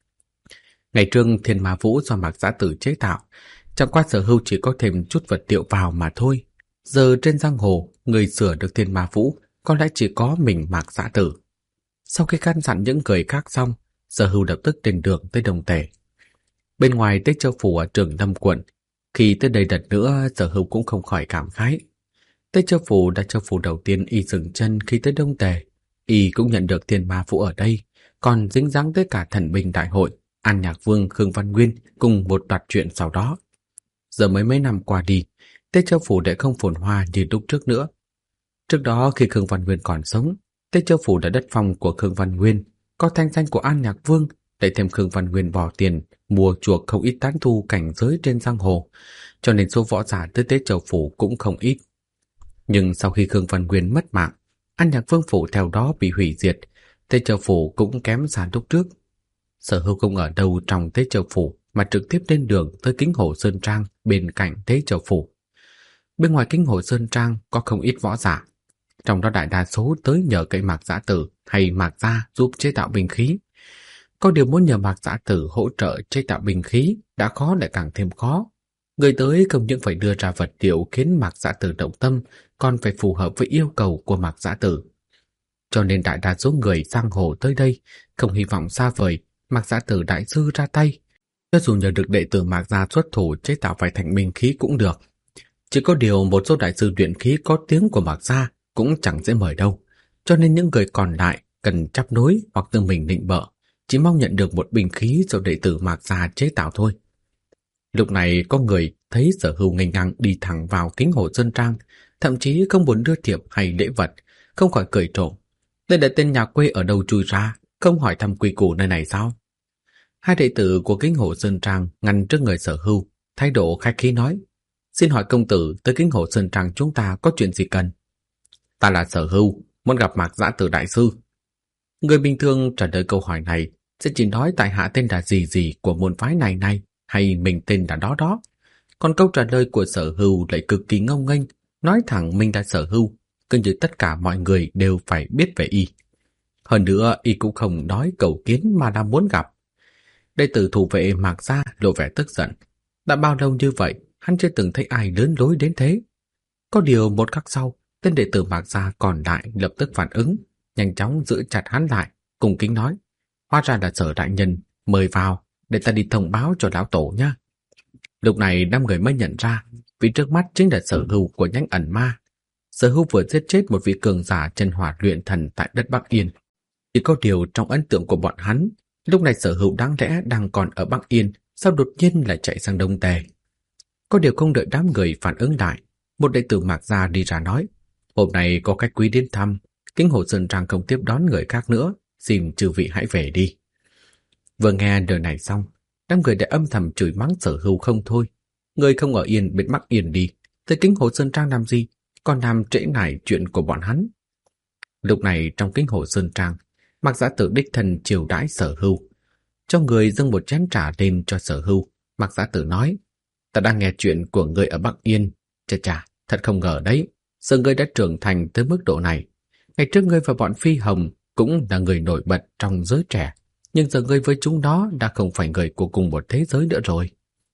Ngày trước Thiên Ma Vũ do Mạc Giã Tử chế tạo, chẳng qua Sở Hưu chỉ có thêm chút vật liệu vào mà thôi. Giờ trên giang hồ, người sửa được Thiên Ma Vũ có lẽ chỉ có mình Mạc Giã Tử. Sau khi căn dặn những người khác xong, Sở Hưu lập tức trên đường tới Đông Tề. Bên ngoài Tế Châu Phủ ở Trường Lâm quận, khi tới đây lần nữa, Sở Hưu cũng không khỏi cảm khái. Tế Châu Phủ là châu phủ đầu tiên y dừng chân khi tới Đông Tề. Y cũng nhận được Thiên Ma Vũ ở đây, còn dính dáng tới cả thần binh đại hội, An Nhạc Vương Khương Văn Nguyên cùng một loạt chuyện sau đó. Giờ mấy năm qua đi, Tế Châu Phủ đã không phồn hoa như lúc trước nữa. Trước đó khi Khương Văn Nguyên còn sống, Tế Châu Phủ là đất phong của Khương Văn Nguyên, có thanh danh của An Nhạc Vương, lại thêm Khương Văn Nguyên bỏ tiền mua chuộc không ít tán tu cảnh giới trên giang hồ, cho nên số võ giả tới Tế Châu Phủ cũng không ít. Nhưng sau khi Khương Văn Nguyên mất mạng, An Nhạc Vương phủ theo đó bị hủy diệt, Tế Châu Phủ cũng kém xa lúc trước. Sở Hưu không ở đâu trong Tế Châu Phủ mà trực tiếp lên đường tới Kính Hồ Sơn Trang bên cạnh Tế Châu Phủ. Bên ngoài Kính Hồ Sơn Trang có không ít võ giả, trong đó đại đa số tới nhờ cậy Mạc Giã Tử hay Mạc Gia giúp chế tạo binh khí. Có điều muốn nhờ Mạc Giã Tử hỗ trợ chế tạo binh khí đã khó lại càng thêm khó. Người tới không những phải đưa ra vật liệu khiến Mạc Giã Tử động tâm, còn phải phù hợp với yêu cầu của Mạc Giã Tử. Cho nên đại đa số người giang hồ tới đây không hy vọng xa vời Mạc Giã Tử đại sư ra tay. Cho dù nhờ được đệ tử Mạc Gia xuất thủ chế tạo vài thành binh khí cũng được. Chỉ có điều một số đại sư luyện khí có tiếng của Mạc Gia cũng chẳng dễ mời đâu. Cho nên những người còn lại cần chấp nối hoặc tự mình định bợ, chỉ mong nhận được một binh khí do đệ tử Mạc Gia chế tạo thôi. Lúc này có người thấy Sở Hưu nghênh ngang đi thẳng vào Kính Hồ Sơn Trang, thậm chí không muốn đưa thiệp hay lễ vật, không khỏi cười trộm. Đây là tên nhà quê ở đâu chui ra, không hỏi thăm quy củ nơi này sao? Hai đệ tử của Kính Hồ Sơn Trang ngăn trước người Sở Hưu, thái độ khách khí nói: "Xin hỏi công tử tới Kính Hồ Sơn Trang chúng ta có chuyện gì cần?" "Ta là Sở Hưu, muốn gặp Mạc Giã Tử đại sư." Người bình thường trả lời câu hỏi này sẽ chỉ nói tại hạ tên là gì của môn phái này hay mình tên là đó. Còn câu trả lời của Sở Hưu lại cực kỳ ngông nghênh, nói thẳng mình là Sở Hưu, cứ như tất cả mọi người đều phải biết về y. Hơn nữa y cũng không nói cầu kiến mà là muốn gặp. Đệ tử thủ vệ Mạc Gia lộ vẻ tức giận. Đã bao lâu như vậy, hắn chưa từng thấy ai lớn lối đến thế. Có điều một khắc sau, tên đệ tử Mạc Gia còn lại lập tức phản ứng, nhanh chóng giữ chặt hắn lại, cung kính nói: "Hóa ra là Sở đại nhân, mời vào, để ta đi thông báo cho lão tổ nha." Lúc này 5 người mới nhận ra, vì trước mắt chính là Sở Hưu của nhánh ẩn ma. Sở Hưu vừa giết chết một vị cường giả chân hỏa luyện thần tại đất Bắc Yên. Chỉ có điều trong ấn tượng của bọn hắn, lúc này Sở Hưu đáng lẽ đang còn ở Bắc Yên, sao đột nhiên lại chạy sang Đông Tề? Có điều không đợi đám người phản ứng lại, một đệ tử Mạc Gia đi ra nói: "Hôm nay có khách quý đến thăm, Kính Hồ Sơn Trang không tiếp đón người khác nữa, xin chư vị hãy về đi." Vừa nghe lời này xong, đám người đã âm thầm chửi mắng Sở Hưu không thôi. Người không ở yên bên Bắc Yên đi, tới Kính Hồ Sơn Trang làm gì, còn làm trễ nải chuyện của bọn hắn. Lúc này trong Kính Hồ Sơn Trang, Mạc Giã Tử đích thân chiều đãi Sở Hưu, cho người dâng một chén trà lên cho Sở Hưu. Mạc Giã Tử nói: "Ta đang nghe chuyện của người ở Bắc Yên, chà, thật không ngờ đấy, giờ ngươi đã trưởng thành tới mức độ này. Ngày trước ngươi và bọn Phi Hồng cũng là người nổi bật trong giới trẻ, nhưng giờ ngươi với chúng nó đã không phải người của cùng một thế giới nữa rồi."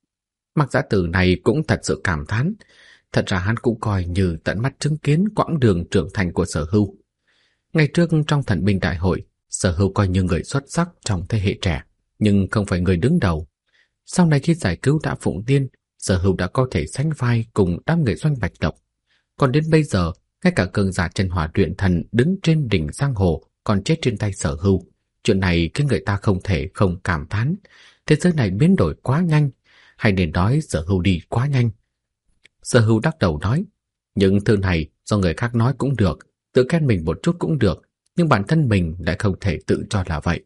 Mạc Giã Tử này cũng thật sự cảm thán. Thật ra hắn cũng coi như tận mắt chứng kiến quãng đường trưởng thành của Sở Hưu. Ngày trước trong thần binh đại hội, Sở Hưu coi như người xuất sắc trong thế hệ trẻ, nhưng không phải người đứng đầu. Sau này khi giải cứu Đã Phụng Tiên, Sở Hưu đã có thể sánh vai cùng đám người Doanh Bạch Độc. Còn đến bây giờ, ngay cả cường giả chân hỏa luyện thần đứng trên đỉnh giang hồ còn chết trên tay Sở Hưu. Chuyện này khiến người ta không thể không cảm thán. Thế giới này biến đổi quá nhanh, hay nên nói Sở Hưu đi quá nhanh. Sở Hưu đắc đầu nói: "Những thứ này do người khác nói cũng được, tự khen mình một chút cũng được, nhưng bản thân mình lại không thể tự cho là vậy.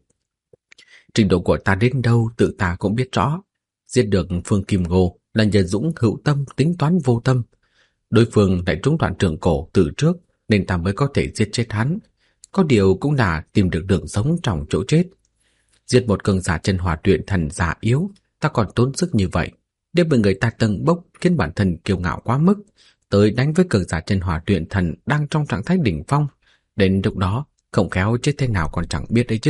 Trình độ của ta đến đâu tự ta cũng biết rõ. Giết được Phương Kim Ngô là nhờ Dũng hữu tâm tính toán vô tâm. Đối phương lại trúng đoạn trường cổ từ trước nên ta mới có thể giết chết hắn. Có điều cũng là tìm được đường sống trong chỗ chết. Giết một cường giả chân hỏa luyện thần già yếu, ta còn tốn sức như vậy. Nếu bị người ta tâng bốc khiến bản thân kiêu ngạo quá mức, tới đánh với cường giả chân hỏa luyện thần đang trong trạng thái đỉnh phong, đến lúc đó không khéo chết thế nào còn chẳng biết đấy chứ."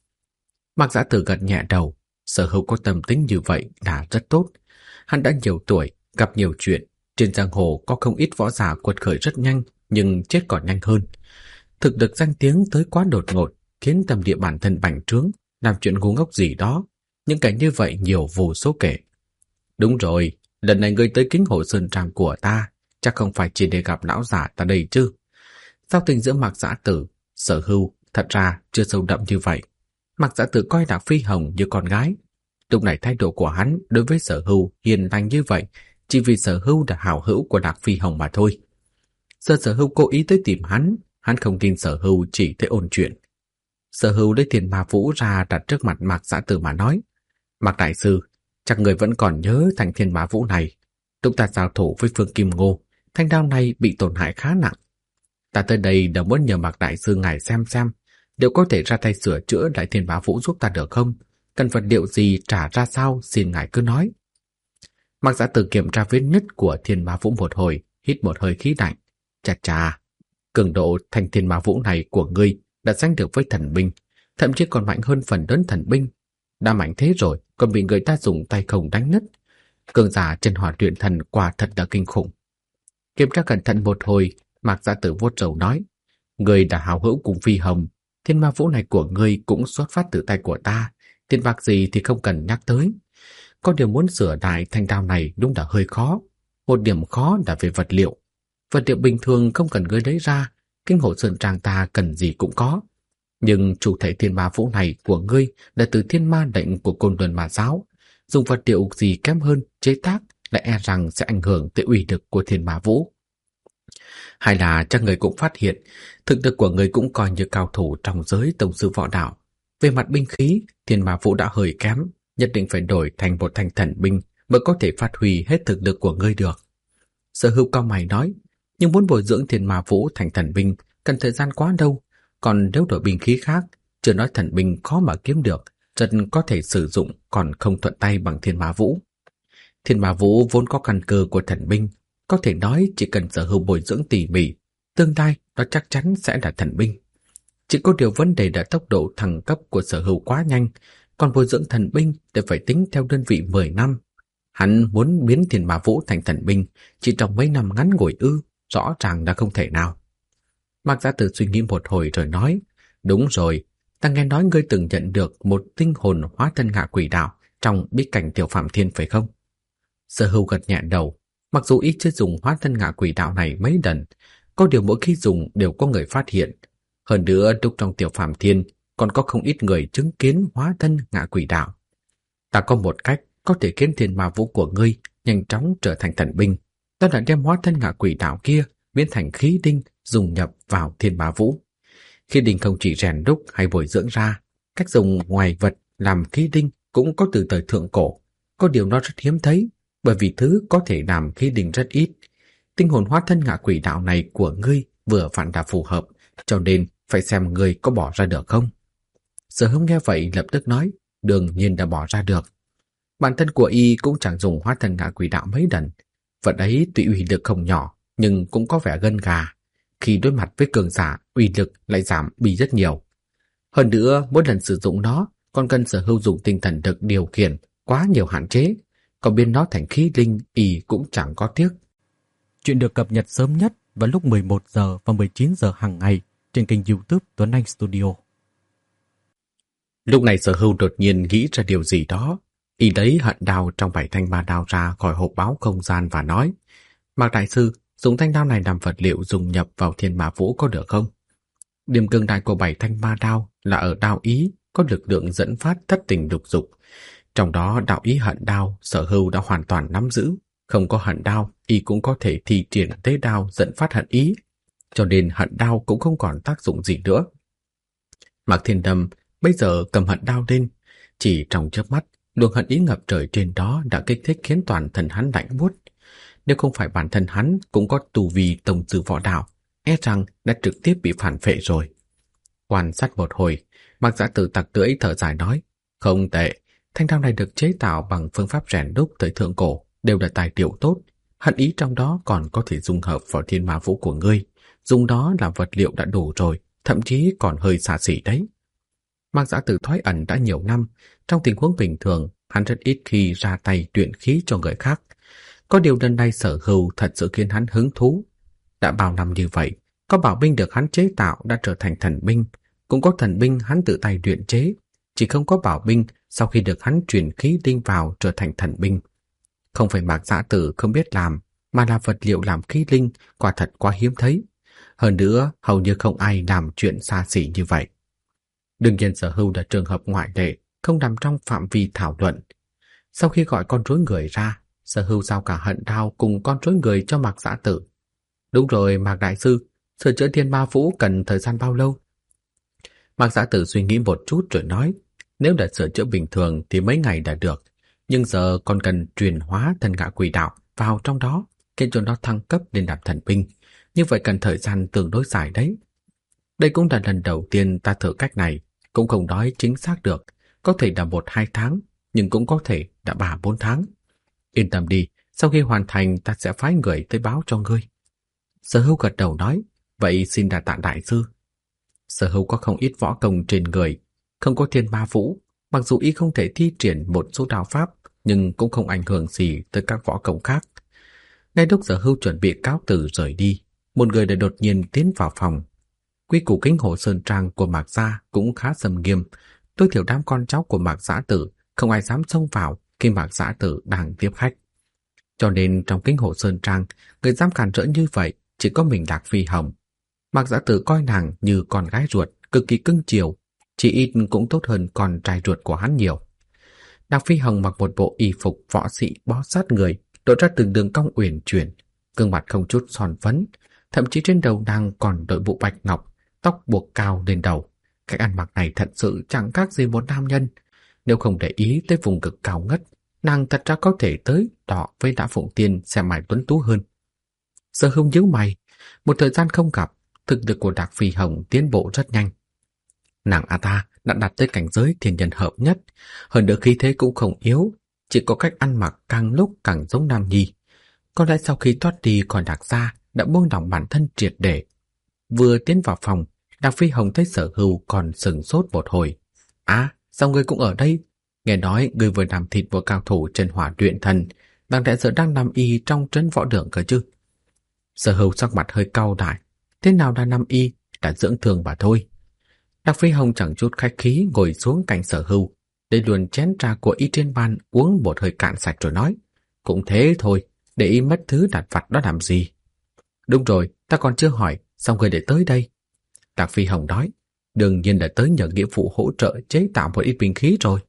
Mạc Giã Tử gật nhẹ đầu. Sở Hưu có tâm tính như vậy là rất tốt. Hắn đã nhiều tuổi, gặp nhiều chuyện. Trên giang hồ có không ít võ giả quật khởi rất nhanh, nhưng chết còn nhanh hơn. Thực lực danh tiếng tới quá đột ngột, khiến tâm địa bản thân bành trướng, làm chuyện ngu ngốc gì đó. Những cảnh như vậy nhiều vô số kể. "Đúng rồi, lần này ngươi tới Kính Hồ Sơn Trang của ta, chắc không phải chỉ để gặp lão giả ta đây chứ?" Giao tình giữa Mạc Giã Tử, Sở Hưu thật ra chưa sâu đậm như vậy. Mạc Dạ Tử coi Đạc Phi Hồng như con gái. Lúc này thái độ của hắn đối với Sở Hưu hiền lành như vậy, chỉ vì Sở Hưu là hảo hữu của Đạc Phi Hồng mà thôi. Giờ Sở Hưu cố ý tới tìm hắn không tin Sở Hưu chỉ tới ôn chuyện. Sở Hưu lấy tiền Ma Vũ ra đặt trước mặt Mạc Dạ Tử mà nói: Mạc đại sư, chắc người vẫn còn nhớ thanh thiên Ma Vũ này. Lúc ta giao thủ với Phương Kim Ngô, thanh đao này bị tổn hại khá nặng. Ta tới đây đã muốn nhờ Mạc đại sư ngài xem liệu có thể ra tay sửa chữa lại thiên Ma Vũ giúp ta được không? Cần vật liệu gì trả ra sao, xin ngài cứ nói. Mạc Dạ Tử kiểm tra vết nứt của thiên Ma Vũ một hồi, hít một hơi khí lạnh. Chà chà, cường độ thanh thiên Ma Vũ này của ngươi đã sánh được với thần binh, thậm chí còn mạnh hơn phần lớn thần binh. Đã mạnh thế rồi, còn bị người ta dùng tay không đánh nứt. Cường giả chân hỏa luyện thần quả thật là kinh khủng. Kiểm tra cẩn thận một hồi, Mạc Dạ Tử vuốt râu nói: Ngươi đã hảo hữu cùng Phi Hồng, thiên ma vũ này của ngươi cũng xuất phát từ tay của ta, tiền bạc gì thì không cần nhắc tới. Có điều muốn sửa lại thanh đao này đúng là hơi khó. Một điểm khó là về vật liệu. Vật liệu bình thường không cần ngươi lấy ra, Kinh Hồ Sơn Trang ta cần gì cũng có. Nhưng chủ thể thiên ma vũ này của ngươi là từ thiên ma lệnh của Côn Luân Ma Giáo. Dùng vật liệu gì kém hơn chế tác lại e rằng sẽ ảnh hưởng tới uy lực của thiên ma vũ. Hay là chắc người cũng phát hiện thực lực của người cũng coi như cao thủ trong giới tông sư võ đạo. Về mặt binh khí, thiên ma vũ đã hơi kém, nhất định phải đổi thành một thanh thần binh mới có thể phát huy hết thực lực của ngươi được. Sở Hữu cao mày nói, nhưng muốn bồi dưỡng thiên ma vũ thành thần binh cần thời gian quá lâu, còn nếu đổi binh khí khác, chưa nói thần binh khó mà kiếm được, rất có thể sử dụng còn không thuận tay bằng thiên ma vũ. Thiên ma vũ vốn có căn cơ của thần binh, có thể nói chỉ cần Sở Hữu bồi dưỡng tỉ mỉ, tương lai nó chắc chắn sẽ là thần binh. Chỉ có điều vấn đề là tốc độ thăng cấp của Sở Hữu quá nhanh, còn bồi dưỡng thần binh để phải tính theo đơn vị 10 năm. Hắn muốn biến thiên ma vũ thành thần binh chỉ trong mấy năm ngắn ngủi rõ ràng là không thể nào. Mạc Gia Tử suy nghĩ một hồi rồi nói, đúng rồi, ta nghe nói ngươi từng nhận được một tinh hồn hóa thân ngạ quỷ đạo trong bí cảnh Tiểu Phạm Thiên phải không? Sở Hữu gật nhẹ đầu, mặc dù ít chưa dùng hóa thân ngạ quỷ đạo này mấy lần, có điều mỗi khi dùng đều có người phát hiện. Hơn nữa lúc trong Tiểu Phạm Thiên còn có không ít người chứng kiến hóa thân ngạ quỷ đạo. Ta có một cách có thể khiến thiên ma vũ của ngươi nhanh chóng trở thành thần binh, đó là đem hóa thân ngạ quỷ đạo kia biến thành khí đinh dùng nhập vào thiên ma vũ. Khí đinh không chỉ rèn đúc hay bồi dưỡng ra, cách dùng ngoài vật làm khí đinh cũng có từ thời thượng cổ, có điều nó rất hiếm thấy, bởi vì thứ có thể làm khí đinh rất ít. Tinh hồn hóa thân ngạ quỷ đạo này của ngươi vừa vặn đã phù hợp, cho nên phải xem ngươi có bỏ ra được không. Sở Hữu nghe vậy lập tức nói, đương nhiên đã bỏ ra được. Bản thân của y cũng chẳng dùng hóa thân ngạ quỷ đạo mấy lần, vật ấy tuy uy lực không nhỏ nhưng cũng có vẻ gân gà. Khi đối mặt với cường giả, uy lực lại giảm đi rất nhiều. Hơn nữa, mỗi lần sử dụng nó còn cần Sở Hữu dùng tinh thần lực điều khiển, quá nhiều hạn chế, còn biến nó thành khí linh y cũng chẳng có tiếc. Chuyện được cập nhật sớm nhất vào lúc 11 giờ và 19 giờ hàng ngày trên kênh YouTube Tuấn Anh Studio. Lúc này Sở Hữu đột nhiên nghĩ ra điều gì đó, y lấy hận đao trong 7 thanh ma đao ra khỏi hộp báo không gian và nói, Mạc đại sư, dùng thanh đao này làm vật liệu dùng nhập vào thiên ma vũ có được không? Điểm cường đại của 7 thanh ma đao là ở đao ý có lực lượng dẫn phát thất tình lục dục. Trong đó đạo ý hận đao Sở Hữu đã hoàn toàn nắm giữ. Không có hận đao, y cũng có thể thi triển tế đao dẫn phát hận ý, cho nên hận đao cũng không còn tác dụng gì nữa. Mạc Thiên Đâm bây giờ cầm hận đao lên, chỉ trong chớp mắt, luồng hận ý ngập trời trên đó đã kích thích khiến toàn thân hắn lạnh buốt. Nếu không phải bản thân hắn cũng có tu vi tông sư võ đạo, e rằng đã trực tiếp bị phản phệ rồi. Quan sát một hồi, Mạc Giã Tử tặc tưỡi thở dài nói, không tệ, thanh đao này được chế tạo bằng phương pháp rèn đúc thời thượng cổ, đều là tài liệu tốt. Hận ý trong đó còn có thể dung hợp vào thiên ma vũ của ngươi, dùng đó làm vật liệu đã đủ rồi, thậm chí còn hơi xa xỉ đấy. Mạc Giã Tử thoái ẩn đã nhiều năm, trong tình huống bình thường, hắn rất ít khi ra tay luyện khí cho người khác. Có điều lần này Sở Hữu thật sự khiến hắn hứng thú. Đã bao năm như vậy, có bảo binh được hắn chế tạo đã trở thành thần binh, cũng có thần binh hắn tự tay luyện chế, chỉ không có bảo binh sau khi được hắn truyền khí đinh vào trở thành thần binh. Không phải Mạc Giã Tử không biết làm, mà là vật liệu làm khí linh quả thật quá hiếm thấy. Hơn nữa, hầu như không ai làm chuyện xa xỉ như vậy. Đương nhiên Sở Hưu là trường hợp ngoại lệ, không nằm trong phạm vi thảo luận. Sau khi gọi con rối người ra, Sở Hưu giao cả hận đao cùng con rối người cho Mạc Giã Tử. Đúng rồi, Mạc đại sư, sửa chữa Thiên Ma Vũ cần thời gian bao lâu? Mạc Giã Tử suy nghĩ một chút rồi nói, nếu đã sửa chữa bình thường thì mấy ngày đã được, nhưng giờ còn cần truyền hóa thần ngạ quỷ đạo vào trong đó, khiến cho nó thăng cấp lên làm thần binh. Như vậy cần thời gian tương đối dài đấy. Đây cũng là lần đầu tiên ta thử cách này, cũng không nói chính xác được, có thể là 1-2 tháng, nhưng cũng có thể là 3-4 tháng. Yên tâm đi, sau khi hoàn thành ta sẽ phái người tới báo cho ngươi. Sở Hưu gật đầu nói, vậy xin đà tạ đại sư. Sở Hưu có không ít võ công trên người, không có Thiên Ma Vũ, mặc dù y không thể thi triển một số đạo pháp, nhưng cũng không ảnh hưởng gì tới các võ công khác. Ngay lúc Sở Hưu chuẩn bị cáo từ rời đi, một người đã đột nhiên tiến vào phòng. Quy củ Kính Hồ Sơn Trang của Mạc gia cũng khá nghiêm nghiêm, tối thiểu đám con cháu của Mạc Giã Tử không ai dám xông vào khi Mạc Giã Tử đang tiếp khách. Cho nên trong Kính Hồ Sơn Trang, người dám cản trở như vậy chỉ có mình Lạc Phi Hồng. Mạc Giã Tử coi nàng như con gái ruột, cực kỳ cưng chiều, chỉ ít cũng tốt hơn con trai ruột của hắn nhiều. Lạc Phi Hồng mặc một bộ y phục võ sĩ bó sát người, lộ ra từng đường cong uyển chuyển, gương mặt không chút son phấn, thậm chí trên đầu nàng còn đội mũ bạch ngọc, tóc buộc cao lên đầu. Cách ăn mặc này thật sự chẳng khác gì một nam nhân. Nếu không để ý tới vùng cực cao ngất, nàng thật ra có thể tới đọ với Lã Phụng Tiên xem mày tuấn tú hơn. Sở Hưu nhíu mày, một thời gian không gặp, thực lực của Lạc Phi Hồng tiến bộ rất nhanh. Nàng ta đã đạt tới cảnh giới thiên nhân hợp nhất, hơn nữa khí thế cũng không yếu, chỉ có cách ăn mặc càng lúc càng giống nam nhi. Có lẽ sau khi thoát đi khỏi Lạc gia đã buông lỏng bản thân triệt để. Vừa tiến vào phòng, Lạc Phi Hồng thấy Sở Hưu còn sừng sốt một hồi. À, sao ngươi cũng ở đây? Nghe nói ngươi vừa làm thịt một cao thủ trên Hỏa Luyện Thần, đang lẽ giờ đang nằm y trong trấn võ đường cơ chứ? Sở Hưu sắc mặt hơi cau lại. Thế nào là nằm y, đã dưỡng thương mà thôi. Lạc Phi Hồng chẳng chút khách khí ngồi xuống cạnh Sở Hưu, để luồn chén trà của y trên bàn uống một hơi cạn sạch rồi nói, cũng thế thôi, để y mất thứ đặt vặt đó làm gì? Đúng rồi, ta còn chưa hỏi, sao ngươi để tới đây? Lạc Phi Hồng nói, đương nhiên là tới nhờ nghĩa vụ hỗ trợ chế tạo một ít binh khí rồi.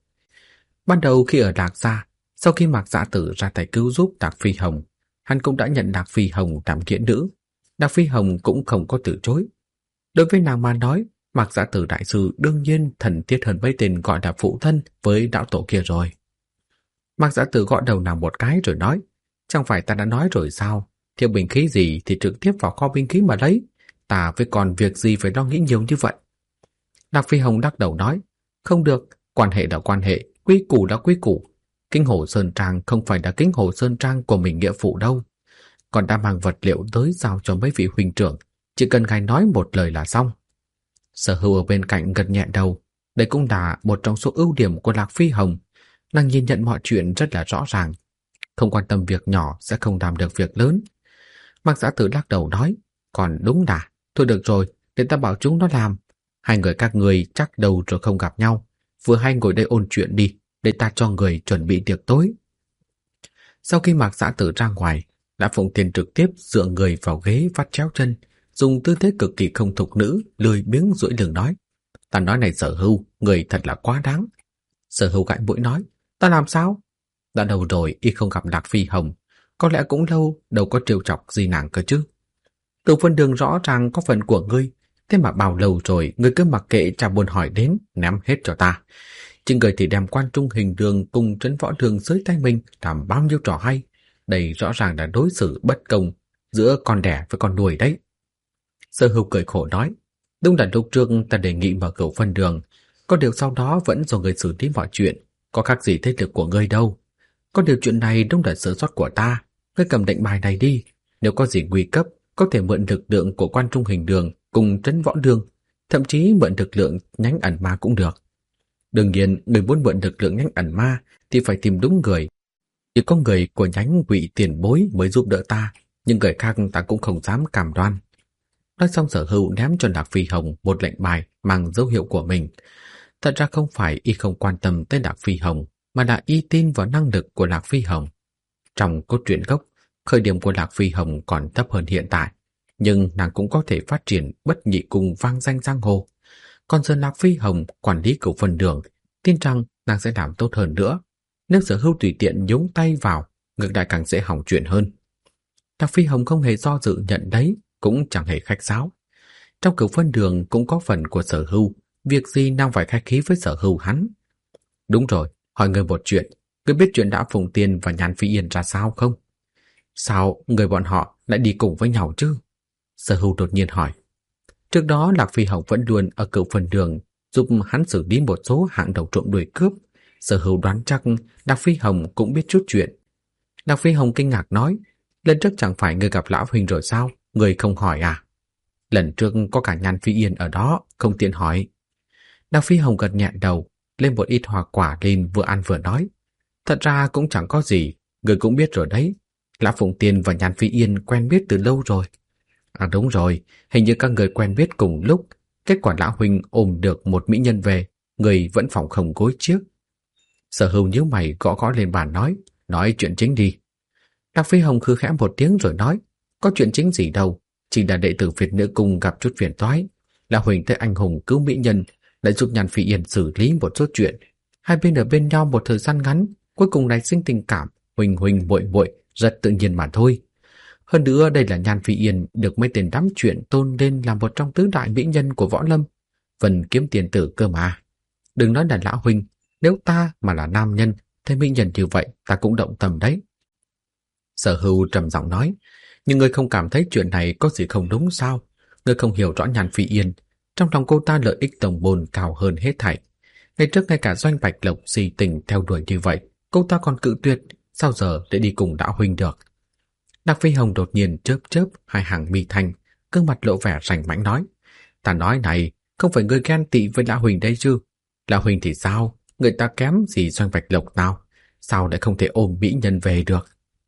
Ban đầu khi ở Lạc gia, sau khi Mạc Giã Tử ra tay cứu giúp Lạc Phi Hồng, hắn cũng đã nhận Lạc Phi Hồng làm nghĩa nữ. Lạc Phi Hồng cũng không có từ chối. Đối với nàng mà nói, Mạc Giã Tử đại sư đương nhiên thần thiết hơn mấy tên gọi là phụ thân với đạo tổ kia rồi. Mạc Giã Tử gõ đầu nàng một cái rồi nói, chẳng phải ta đã nói rồi sao, thiếu binh khí gì thì trực tiếp vào kho binh khí mà lấy, ta với còn việc gì phải lo nghĩ nhiều như vậy. Lạc Phi Hồng đắc đầu nói, không được, quan hệ là quan hệ, quy củ là quy củ. Kính Hồ Sơn Trang không phải là Kính Hồ Sơn Trang của mình nghĩa phụ đâu. Còn đã mang vật liệu tới giao cho mấy vị huynh trưởng, chỉ cần ngài nói một lời là xong. Sở Hưu ở bên cạnh gật nhẹ đầu, đây cũng là một trong số ưu điểm của Lạc Phi Hồng. Nàng nhìn nhận mọi chuyện rất là rõ ràng, không quan tâm việc nhỏ sẽ không làm được việc lớn. Mạc Giã Tử lắc đầu nói, còn đúng là, thôi được rồi, để ta bảo chúng nó làm. Hai người các người chắc đầu rồi không gặp nhau, vừa hay ngồi đây ôn chuyện đi, để ta cho người chuẩn bị tiệc tối. Sau khi Mạc Giã Tử ra ngoài, Lã Phụng Tiên trực tiếp dựa người vào ghế vắt chéo chân, dùng tư thế cực kỳ không thục nữ, lười biếng duỗi lưng nói, ta nói này Sở Hưu, người thật là quá đáng. Sở Hưu gãi mũi nói, ta làm sao? Đã lâu rồi y không gặp Lạc Phi Hồng, có lẽ cũng lâu, đâu có trêu chọc gì nàng cơ chứ. Từ phân đường rõ ràng có phần của ngươi, thế mà bao lâu rồi ngươi cứ mặc kệ chả buồn hỏi đến, ném hết cho ta. Chính người thì đem Quan Trung Hình Đường cùng trấn võ đường dưới tay mình làm bao nhiêu trò hay. Đây rõ ràng là đối xử bất công giữa con đẻ với con nuôi đấy. Sở Hưu cười khổ nói, đúng là lúc trước ta đề nghị mở Cửu Phân Đường, có điều sau đó vẫn do người xử lý mọi chuyện, có khác gì thế lực của ngươi đâu. Có điều chuyện này đúng là sơ sót của ta, ngươi cầm lệnh bài này đi, nếu có gì nguy cấp, có thể mượn lực lượng của Quan Trung Hình Đường cùng trấn võ đường, thậm chí mượn lực lượng nhánh ẩn ma cũng được. Đương nhiên, người muốn mượn lực lượng nhánh ẩn ma thì phải tìm đúng người. Chỉ có người của nhánh Ngụy tiền bối mới giúp đỡ ta, nhưng người khác ta cũng không dám cam đoan. Nói xong Sở Hưu ném cho Lạc Phi Hồng một lệnh bài mang dấu hiệu của mình. Thật ra không phải y không quan tâm tới Lạc Phi Hồng, mà là y tin vào năng lực của Lạc Phi Hồng. Trong cốt truyện gốc, khởi điểm của Lạc Phi Hồng còn thấp hơn hiện tại, nhưng nàng cũng có thể phát triển bất nhị cùng vang danh giang hồ. Còn giờ Lạc Phi Hồng quản lý Cửu Vân Đường, tin rằng nàng sẽ làm tốt hơn nữa. Nếu Sở Hưu tùy tiện nhúng tay vào, ngược lại càng dễ hỏng chuyện hơn. Lạc Phi Hồng không hề do dự nhận đấy, cũng chẳng hề khách sáo. Trong Cửu Vân Đường cũng có phần của Sở Hưu, việc gì nào phải khách khí với Sở Hưu hắn. Đúng rồi, hỏi người một chuyện, người biết chuyện đã Phùng Tiên và Nhan Phi Yên ra sao không? Sao người bọn họ lại đi cùng với nhau chứ? Sở Hưu đột nhiên hỏi. Trước đó Lạc Phi Hồng vẫn luôn ở Cửu Vân Đường giúp hắn xử lý một số hạng đầu trộm đuổi cướp. Sở Hưu đoán chắc Lạc Phi Hồng cũng biết chút chuyện. Lạc Phi Hồng kinh ngạc nói, lần trước chẳng phải người gặp lão huynh rồi sao, người không hỏi à? Lần trước có cả Nhan Phi Yên ở đó, không tiện hỏi. Lạc Phi Hồng gật nhẹ đầu, lên một ít hoa quả lên vừa ăn vừa nói. Thật ra cũng chẳng có gì, người cũng biết rồi đấy. Lão Phụng Tiên và Nhan Phi Yên quen biết từ lâu rồi. À đúng rồi, hình như các người quen biết cùng lúc. Kết quả lão huynh ôm được một mỹ nhân về, người vẫn phòng không gối chiếc. Sở Hưu nhíu mày gõ gõ lên bàn nói chuyện chính đi. Lạc Phi Hồng khư khẽ một tiếng rồi nói, có chuyện chính gì đâu, chỉ là đệ tử Việt Nữ Cung gặp chút phiền toái. Lão huynh thấy anh hùng cứu mỹ nhân, lại giúp Nhan Phi Yên xử lý một số chuyện. Hai bên ở bên nhau một thời gian ngắn, cuối cùng nảy sinh tình cảm, huynh huynh muội muội, rất tự nhiên mà thôi. Hơn nữa đây là Nhan Phi Yên được mấy tên đám chuyện tôn lên làm một trong tứ đại mỹ nhân của võ lâm, Vân Kiếm Tiền Tử cơ mà. Đừng nói là lão huynh, nếu ta mà là nam nhân, thấy mỹ nhân như vậy ta cũng động tâm đấy. Sở Hưu trầm giọng nói, nhưng ngươi không cảm thấy chuyện này có gì không đúng sao? Ngươi không hiểu rõ Nhan Phi Yên, trong lòng cô ta lợi ích tổng bồn cao hơn hết thảy. Ngày trước ngay cả Doanh Bạch Lộc si tình theo đuổi như vậy, cô ta còn cự tuyệt, sao giờ để đi cùng lão huynh được? Lạc Phi Hồng đột nhiên chớp chớp hai hàng mi thanh, gương mặt lộ vẻ rành mãnh nói, ta nói này, không phải ngươi ghen tị với lão huynh đây chứ? Lão huynh thì sao? Người ta kém gì Doanh Bạch Lộc nào? Sao lại không thể ôm mỹ nhân về được?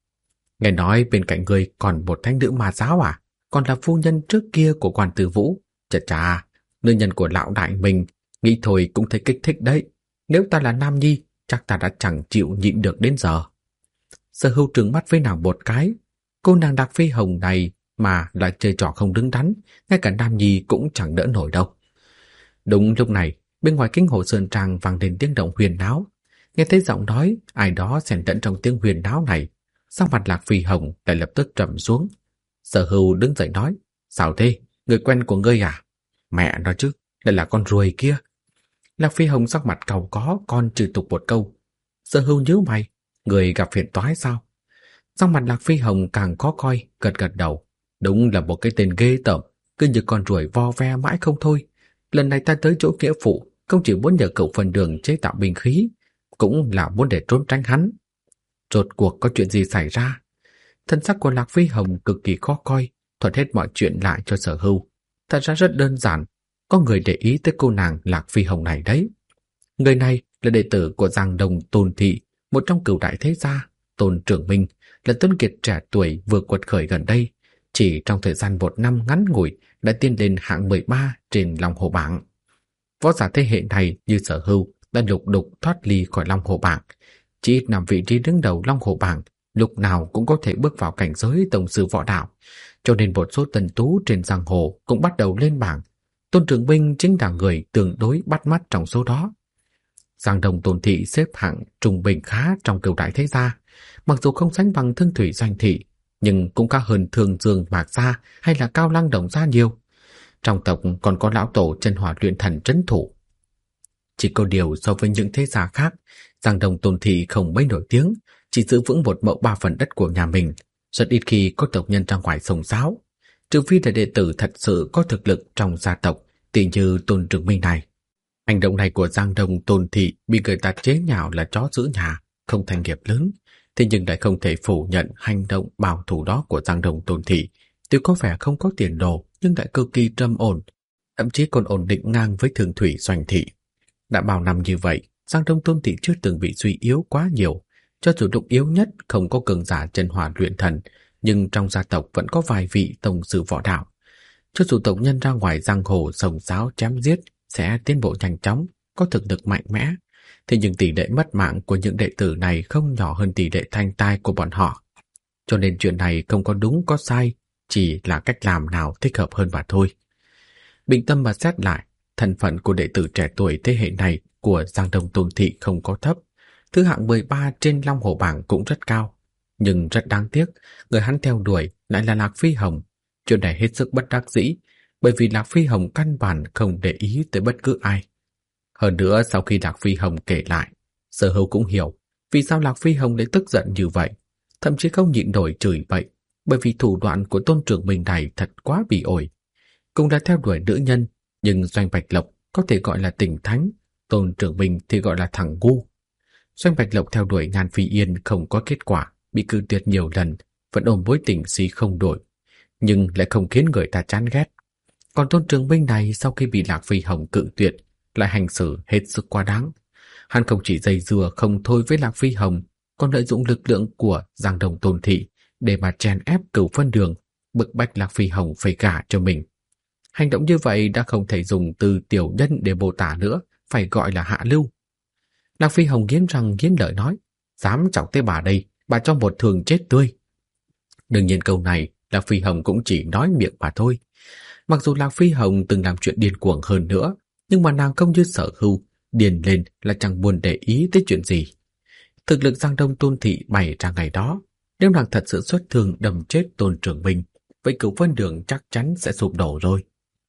Nghe nói bên cạnh ngươi còn một thánh nữ ma giáo à? Còn là phu nhân trước kia của Quan Tử Vũ. Chà chà, nữ nhân của lão đại mình, nghĩ thôi cũng thấy kích thích đấy. Nếu ta là nam nhi, chắc ta đã chẳng chịu nhịn được đến giờ. Sở Hưu trừng mắt với nàng một cái. Cô nàng Lạc Phi Hồng này mà lại chơi trò không đứng đắn, ngay cả nam nhi cũng chẳng đỡ nổi đâu. Đúng lúc này, bên ngoài Kinh Hồ Sơn Trang vang lên tiếng động huyền náo. Nghe thấy giọng nói, ai đó xen lẫn trong tiếng huyền náo này, sắc mặt Lạc Phi Hồng lại lập tức trầm xuống. Sở Hưu đứng dậy nói, sao thế, người quen của ngươi à? Mẹ nói chứ, đây là con ruồi kia. Lạc Phi Hồng sắc mặt cau có, con trừ tục một câu. Sở Hưu nhíu mày, người gặp phiền toái sao? Sắc mặt Lạc Phi Hồng càng khó coi, gật gật đầu. Đúng là một cái tên ghê tởm, cứ như con ruồi vo ve mãi không thôi. Lần này ta tới chỗ nghĩa phụ, không chỉ muốn nhờ Cửu Vân Đường chế tạo binh khí, cũng là muốn để trốn tránh hắn. Rốt cuộc có chuyện gì xảy ra? Thân sắc của Lạc Phi Hồng cực kỳ khó coi, thuật hết mọi chuyện lại cho Sở Hưu. Thật ra rất đơn giản, có người để ý tới cô nàng Lạc Phi Hồng này đấy. Người này là đệ tử của Giang Đông Tôn Thị, một trong cửu đại thế gia. Tôn Trưởng Minh là tuấn kiệt trẻ tuổi vừa quật khởi gần đây, chỉ trong thời gian 1 năm ngắn ngủi đã tiến lên hạng 13 trên Long Hồ bảng. Võ giả thế hệ này như Sở Hưu đã lục đục thoát ly khỏi Long Hồ bảng, chỉ ít nằm vị trí đứng đầu Long Hồ bảng, lúc nào cũng có thể bước vào cảnh giới tổng sư võ đạo, cho nên một số tần tú trên giang hồ cũng bắt đầu lên bảng. Tôn Trưởng Minh chính là người tương đối bắt mắt trong số đó. Giang Đông Tôn Thị xếp hạng trung bình khá trong cửu đại thế gia, mặc dù không sánh bằng Thương Thủy Doanh Thị, nhưng cũng cao hơn Thường Dương Mạc Gia hay là Cao Lăng Đồng Gia nhiều. Trong tộc còn có lão tổ Chân Hỏa Luyện Thần trấn thủ. Chỉ có điều so với những thế gia khác, Giang Đông Tôn Thị không mấy nổi tiếng, chỉ giữ vững 1/3 đất của nhà mình, rất ít khi có tộc nhân ra ngoài sông sáo, trừ phi là đệ tử thật sự có thực lực trong gia tộc, tỷ như Tôn Trưởng Minh này. Hành động này của Giang Đông Tôn Thị bị người ta chế nhạo là chó giữ nhà, không thành nghiệp lớn, thế nhưng lại không thể phủ nhận hành động bảo thủ đó của Giang Đông Tôn Thị. Tuy có vẻ không có tiền đồ nhưng lại cực kỳ trầm ổn, thậm chí còn ổn định ngang với Thường Thủy Doanh Thị. Đã bao năm như vậy, Giang Đông Tôn Thị chưa từng bị suy yếu quá nhiều. Cho dù lúc yếu nhất không có cường giả Chân Hỏa Luyện Thần, nhưng trong gia tộc vẫn có vài vị tông sư võ đạo. Cho dù tộc nhân ra ngoài giang hồ sông sáo chém giết sẽ tiến bộ nhanh chóng, có thực lực mạnh mẽ, thế nhưng tỷ lệ mất mạng của những đệ tử này không nhỏ hơn tỷ lệ thanh tai của bọn họ. Cho nên chuyện này không có đúng có sai, chỉ là cách làm nào thích hợp hơn mà thôi. Bình tâm mà xét lại, thân phận của đệ tử trẻ tuổi thế hệ này của Giang Đông Tôn Thị không có thấp, thứ hạng 13 trên Long Hổ bảng cũng rất cao. Nhưng rất đáng tiếc, người hắn theo đuổi lại là Lạc Phi Hồng. Chuyện này hết sức bất đắc dĩ, bởi vì Lạc Phi Hồng căn bản không để ý tới bất cứ ai. Hơn nữa, sau khi Lạc Phi Hồng kể lại, Sở Hưu cũng hiểu vì sao Lạc Phi Hồng lại tức giận như vậy, thậm chí không nhịn nổi chửi bậy, bởi vì thủ đoạn của Tôn Trưởng Minh này thật quá bị ổi. Cùng là theo đuổi nữ nhân, nhưng Doanh Bạch Lộc có thể gọi là tỉnh thánh, Tôn Trưởng Minh thì gọi là thằng ngu. Doanh Bạch Lộc theo đuổi Nhan Phi Yên không có kết quả, bị cự tuyệt nhiều lần, vẫn ôm mối tình si không đổi, nhưng lại không khiến người ta chán ghét. Còn Tôn Trưởng Minh này sau khi bị Lạc Phi Hồng cự tuyệt, lại hành xử hết sức quá đáng. Hắn không chỉ dây dưa không thôi với Lạc Phi Hồng, còn lợi dụng lực lượng của Giang Đông Tôn Thị để mà chèn ép Cửu Vân Đường, bức bách Lạc Phi Hồng phải gả cho mình. Hành động như vậy đã không thể dùng từ tiểu nhân để mô tả nữa, phải gọi là hạ lưu. Lạc Phi Hồng nghiến răng nghiến lợi nói, dám chọc tới bà đây, bà cho một thường chết tươi. Đương nhiên câu này Lạc Phi Hồng cũng chỉ nói miệng mà thôi. Mặc dù Lạc Phi Hồng từng làm chuyện điên cuồng hơn nữa, nhưng mà nàng không như Sở Hưu, điên lên là chẳng buồn để ý tới chuyện gì. Thực lực Giang Đông Tôn Thị bày ra ngày đó, nếu nàng thật sự xuất thương đâm chết Tôn Trưởng Minh, vậy Cửu Vân Đường chắc chắn sẽ sụp đổ rồi.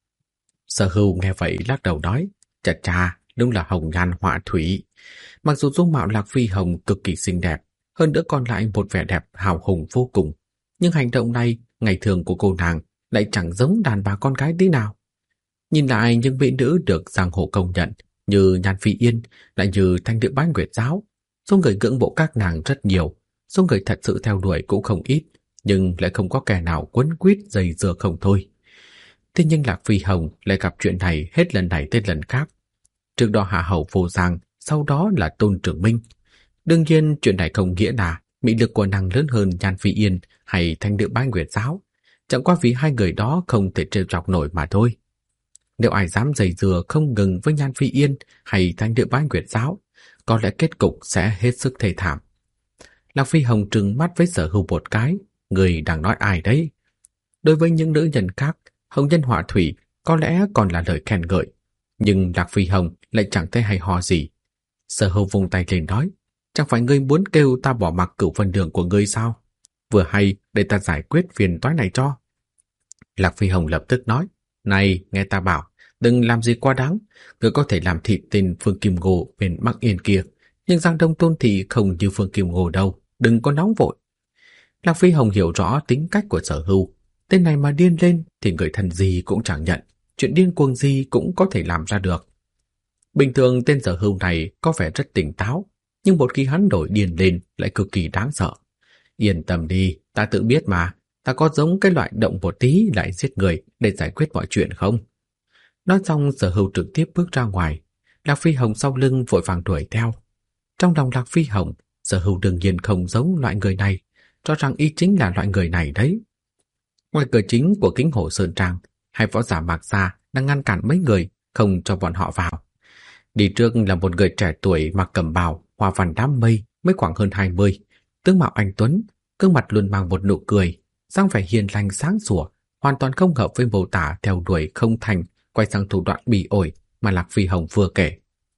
Sở Hưu nghe vậy lắc đầu nói, chà chà, đúng là hồng nhan họa thủy. Mặc dù dung mạo Lạc Phi Hồng cực kỳ xinh đẹp, hơn nữa còn lại một vẻ đẹp hào hùng vô cùng, nhưng hành động này ngày thường của cô nàng lại chẳng giống đàn bà con gái tí nào. Nhìn lại những mỹ nữ được giang hồ công nhận như Nhan Phi Yên, lại như Thanh Nữ Bái Nguyệt Giáo, số người ngưỡng mộ các nàng rất nhiều, số người thật sự theo đuổi cũng không ít, nhưng lại không có kẻ nào quấn quýt dây dưa không thôi. Thế nhưng Lạc Phi Hồng lại gặp chuyện này hết lần này tới lần khác. Trước đó hạ hầu Vô Giang, sau đó là Tôn Trưởng Minh. Đương nhiên chuyện này không nghĩa là mỹ lực của nàng lớn hơn Nhan Phi Yên hay Thanh Nữ Bái Nguyệt Giáo, chẳng qua vì hai người đó không thể trêu chọc nổi mà thôi. Nếu ai dám giày dừa không ngừng với Nhan Phi Yên hay Thanh Nữ Bái Nguyệt Giáo, có lẽ kết cục sẽ hết sức thê thảm. Lạc Phi Hồng trừng mắt với Sở Hưu một cái, người đang nói ai đấy? Đối với những nữ nhân khác, hồng nhân họa thủy có lẽ còn là lời khen ngợi, nhưng Lạc Phi Hồng lại chẳng thấy hay ho gì. Sở Hưu vung tay lên nói, chẳng phải ngươi muốn kêu ta bỏ mặc Cửu Vân Đường của ngươi sao? Vừa hay để ta giải quyết phiền toái này cho. Lạc Phi Hồng lập tức nói, này, nghe ta bảo, đừng làm gì quá đáng, ngươi có thể làm thịt tên Phương Kim Ngô bên Bắc Yên kia, nhưng Giang Đông Tôn Thị không như Phương Kim Ngô đâu, đừng có nóng vội. Lạc Phi Hồng hiểu rõ tính cách của Sở Hưu, tên này mà điên lên thì người thân gì cũng chẳng nhận, chuyện điên cuồng gì cũng có thể làm ra được. Bình thường tên Sở Hưu này có vẻ rất tỉnh táo, nhưng một khi hắn đổi điên lên lại cực kỳ đáng sợ. Yên tâm đi, ta tự biết mà, ta có giống cái loại động một tí lại giết người để giải quyết mọi chuyện không? Nói xong Sở Hưu trực tiếp bước ra ngoài, Lạc Phi Hồng sau lưng vội vàng đuổi theo. Trong lòng Lạc Phi Hồng, Sở Hưu đương nhiên không giống loại người này, cho rằng y chính là loại người này đấy. Ngoài cửa chính của Kính Hổ Sơn Trang, hai võ giả Mạc Gia đang ngăn cản mấy người, không cho bọn họ vào. Đi trước là một người trẻ tuổi mặc cẩm bào, hoa văn đám mây, mới khoảng hơn 20, tướng mạo anh tuấn, gương mặt luôn mang một nụ cười, dáng vẻ hiền lành sáng sủa, hoàn toàn không hợp với mô tả theo đuổi không thành, quay sang thủ đoạn bỉ ổi mà Lạc Phi Hồng vừa kể.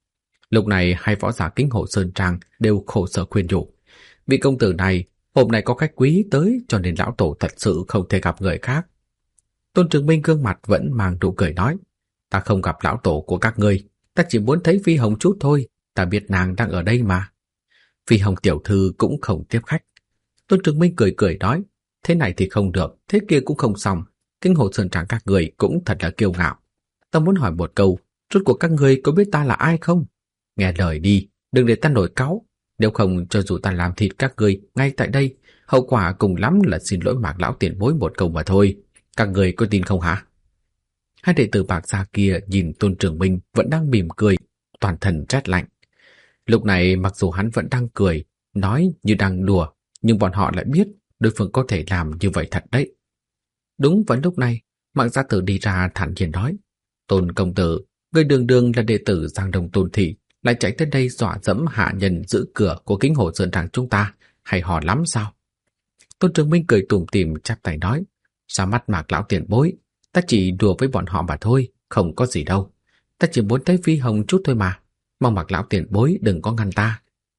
Lúc này hai võ giả Kính Hổ Sơn Trang đều khổ sở khuyên nhủ, vị công tử này hôm nay có khách quý tới, cho nên lão tổ thật sự không thể gặp người khác. Tôn Trường Minh gương mặt vẫn mang nụ cười nói, ta không gặp lão tổ của các ngươi, ta chỉ muốn thấy Phi Hồng chút thôi, ta biết nàng đang ở đây mà. Phi Hồng tiểu thư cũng không tiếp khách. Tôn Trường Minh cười cười nói, thế này thì không được, thế kia cũng không xong, Kính Hổ Sơn Trang các người cũng thật là kiêu ngạo. Ta muốn hỏi một câu, rốt cuộc các ngươi có biết ta là ai không? Nghe lời đi, đừng để ta nổi cáu, nếu không cho dù ta làm thịt các ngươi ngay tại đây, hậu quả cùng lắm là xin lỗi Mạc lão tiền bối một câu mà thôi. Các người có tin không hả? Hai đệ tử Bạc Gia kia nhìn Tôn Trường Minh vẫn đang mỉm cười, toàn thân rét lạnh. Lúc này mặc dù hắn vẫn đang cười, nói như đang đùa, nhưng bọn họ lại biết đối phương có thể làm như vậy thật đấy. Đúng vào lúc này, Mạc Gia Tử đi ra thản nhiên nói, Tôn công tử, người đường đường là đệ tử Giang Đông Tôn Thị, lại chạy tới đây dọa dẫm hạ nhân giữ cửa của Kính Hổ Sơn Trang chúng ta, hay hò lắm sao? Tôn Trường Minh cười tủm tỉm chắp tay nói, ra mắt Mạc lão tiền bối, ta chỉ đùa với bọn họ mà thôi, không có gì đâu. Ta chỉ muốn thấy Phi Hồng chút thôi mà, mong Mạc lão tiền bối đừng có ngăn ta.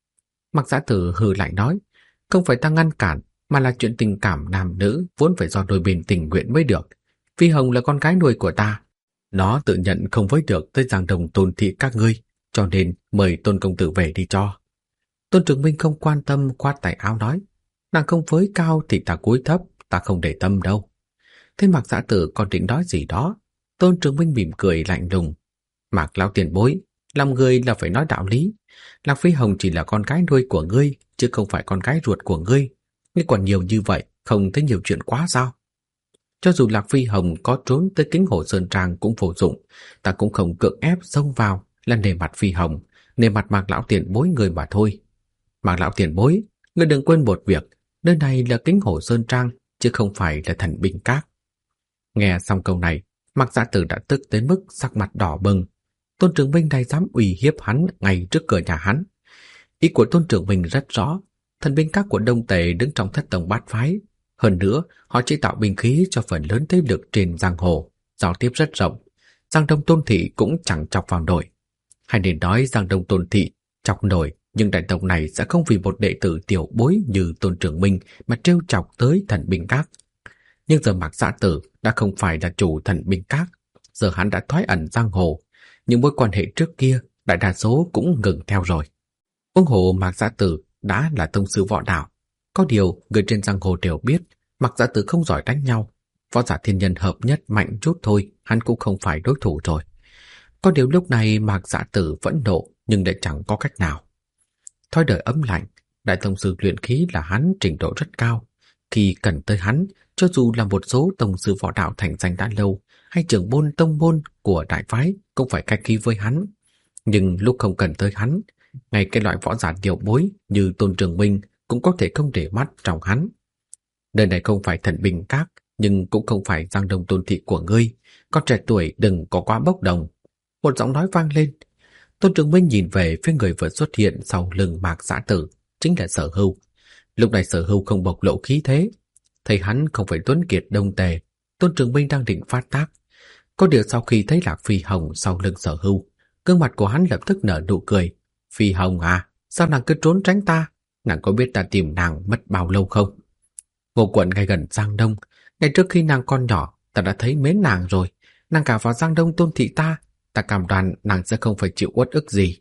Mạc Giã Tử hừ lạnh nói, không phải ta ngăn cản, mà là chuyện tình cảm nam nữ vốn phải do đôi bên tình nguyện mới được. Phi Hồng là con gái nuôi của ta, nó tự nhận không với được tới Giang Đông Tôn thị các ngươi, cho nên mời Tôn công tử về đi cho. Tôn Trường Minh không quan tâm, khoát tay áo nói, nàng không với cao thì ta cúi thấp, ta không để tâm đâu. Thế Mạc Giã Tử còn định nói gì đó, Tôn Trường Minh mỉm cười lạnh lùng. Mạc lão tiền bối, làm người là phải nói đạo lý. Lạc Phi Hồng chỉ là con gái nuôi của ngươi, chứ không phải con gái ruột của ngươi. Ngươi còn nhiều như vậy, không thấy nhiều chuyện quá sao? Cho dù Lạc Phi Hồng có trốn tới Kính Hồ Sơn Trang cũng vô dụng, ta cũng không cưỡng ép xông vào là nề mặt Phi Hồng, nề mặt Mạc lão tiền bối người mà thôi. Mạc lão tiền bối, ngươi đừng quên một việc, nơi này là Kính Hồ Sơn Trang, chứ không phải là Thần Binh Các. Nghe xong câu này, Mạc Giã Tử đã tức tới mức sắc mặt đỏ bừng. Tôn Trường Minh này dám uy hiếp hắn ngay trước cửa nhà hắn. Ý của Tôn Trường Minh rất rõ, Thần Binh Các của Đông Tề đứng trong thất tông bát phái. Hơn nữa, họ chế tạo binh khí cho phần lớn thế lực trên giang hồ, giao tiếp rất rộng. Giang Đông Tôn thị cũng chẳng chọc vào nổi. Hay nên nói Giang Đông Tôn thị chọc nổi, nhưng đại tộc này sẽ không vì một đệ tử tiểu bối như Tôn Trường Minh mà trêu chọc tới Thần Binh Các. Nhưng giờ Mạc Giã Tử đã không phải là chủ Thần Binh Các, giờ hắn đã thoái ẩn giang hồ, những mối quan hệ trước kia đại đa số cũng ngừng theo rồi. Huống hồ Mạc Giã Tử đã là tông sư võ đạo, có điều người trên giang hồ đều biết Mạc Giã Tử không giỏi đánh nhau, võ giả thiên nhân hợp nhất mạnh chút thôi, hắn cũng không phải đối thủ rồi. Có điều lúc này Mạc Giã Tử vẫn nộ nhưng lại chẳng có cách nào. Thói đời ấm lạnh, đại tông sư luyện khí là hắn trình độ rất cao. Khi cần tới hắn, cho dù là một số tông sư võ đạo thành danh đã lâu hay trưởng môn tông môn của đại phái cũng phải khách khí với hắn. Nhưng lúc không cần tới hắn, ngay cái loại võ giả tiểu bối như Tôn Trường Minh cũng có thể không để mắt trong hắn. Nơi này không phải Thần Binh Các, nhưng cũng không phải Giang Đông Tôn thị của ngươi, con trẻ tuổi đừng có quá bốc đồng. Một giọng nói vang lên. Tôn Trường Minh nhìn về phía người vừa xuất hiện sau lưng Mạc Giã Tử, chính là Sở Hưu. Lúc này Sở Hưu không bộc lộ khí thế, thấy hắn không phải tuấn kiệt Đông Tề, Tôn Trường Minh đang định phát tác. Có điều sau khi thấy Lạc Phi Hồng sau lưng Sở Hưu, gương mặt của hắn lập tức nở nụ cười. Phi Hồng à, sao nàng cứ trốn tránh ta? Nàng có biết ta tìm nàng mất bao lâu không? Ngô quận ngay gần Giang Đông, ngay trước khi nàng còn nhỏ, ta đã thấy mến nàng rồi. Nàng cả vào Giang Đông Tôn thị ta cam đoan nàng sẽ không phải chịu uất ức gì.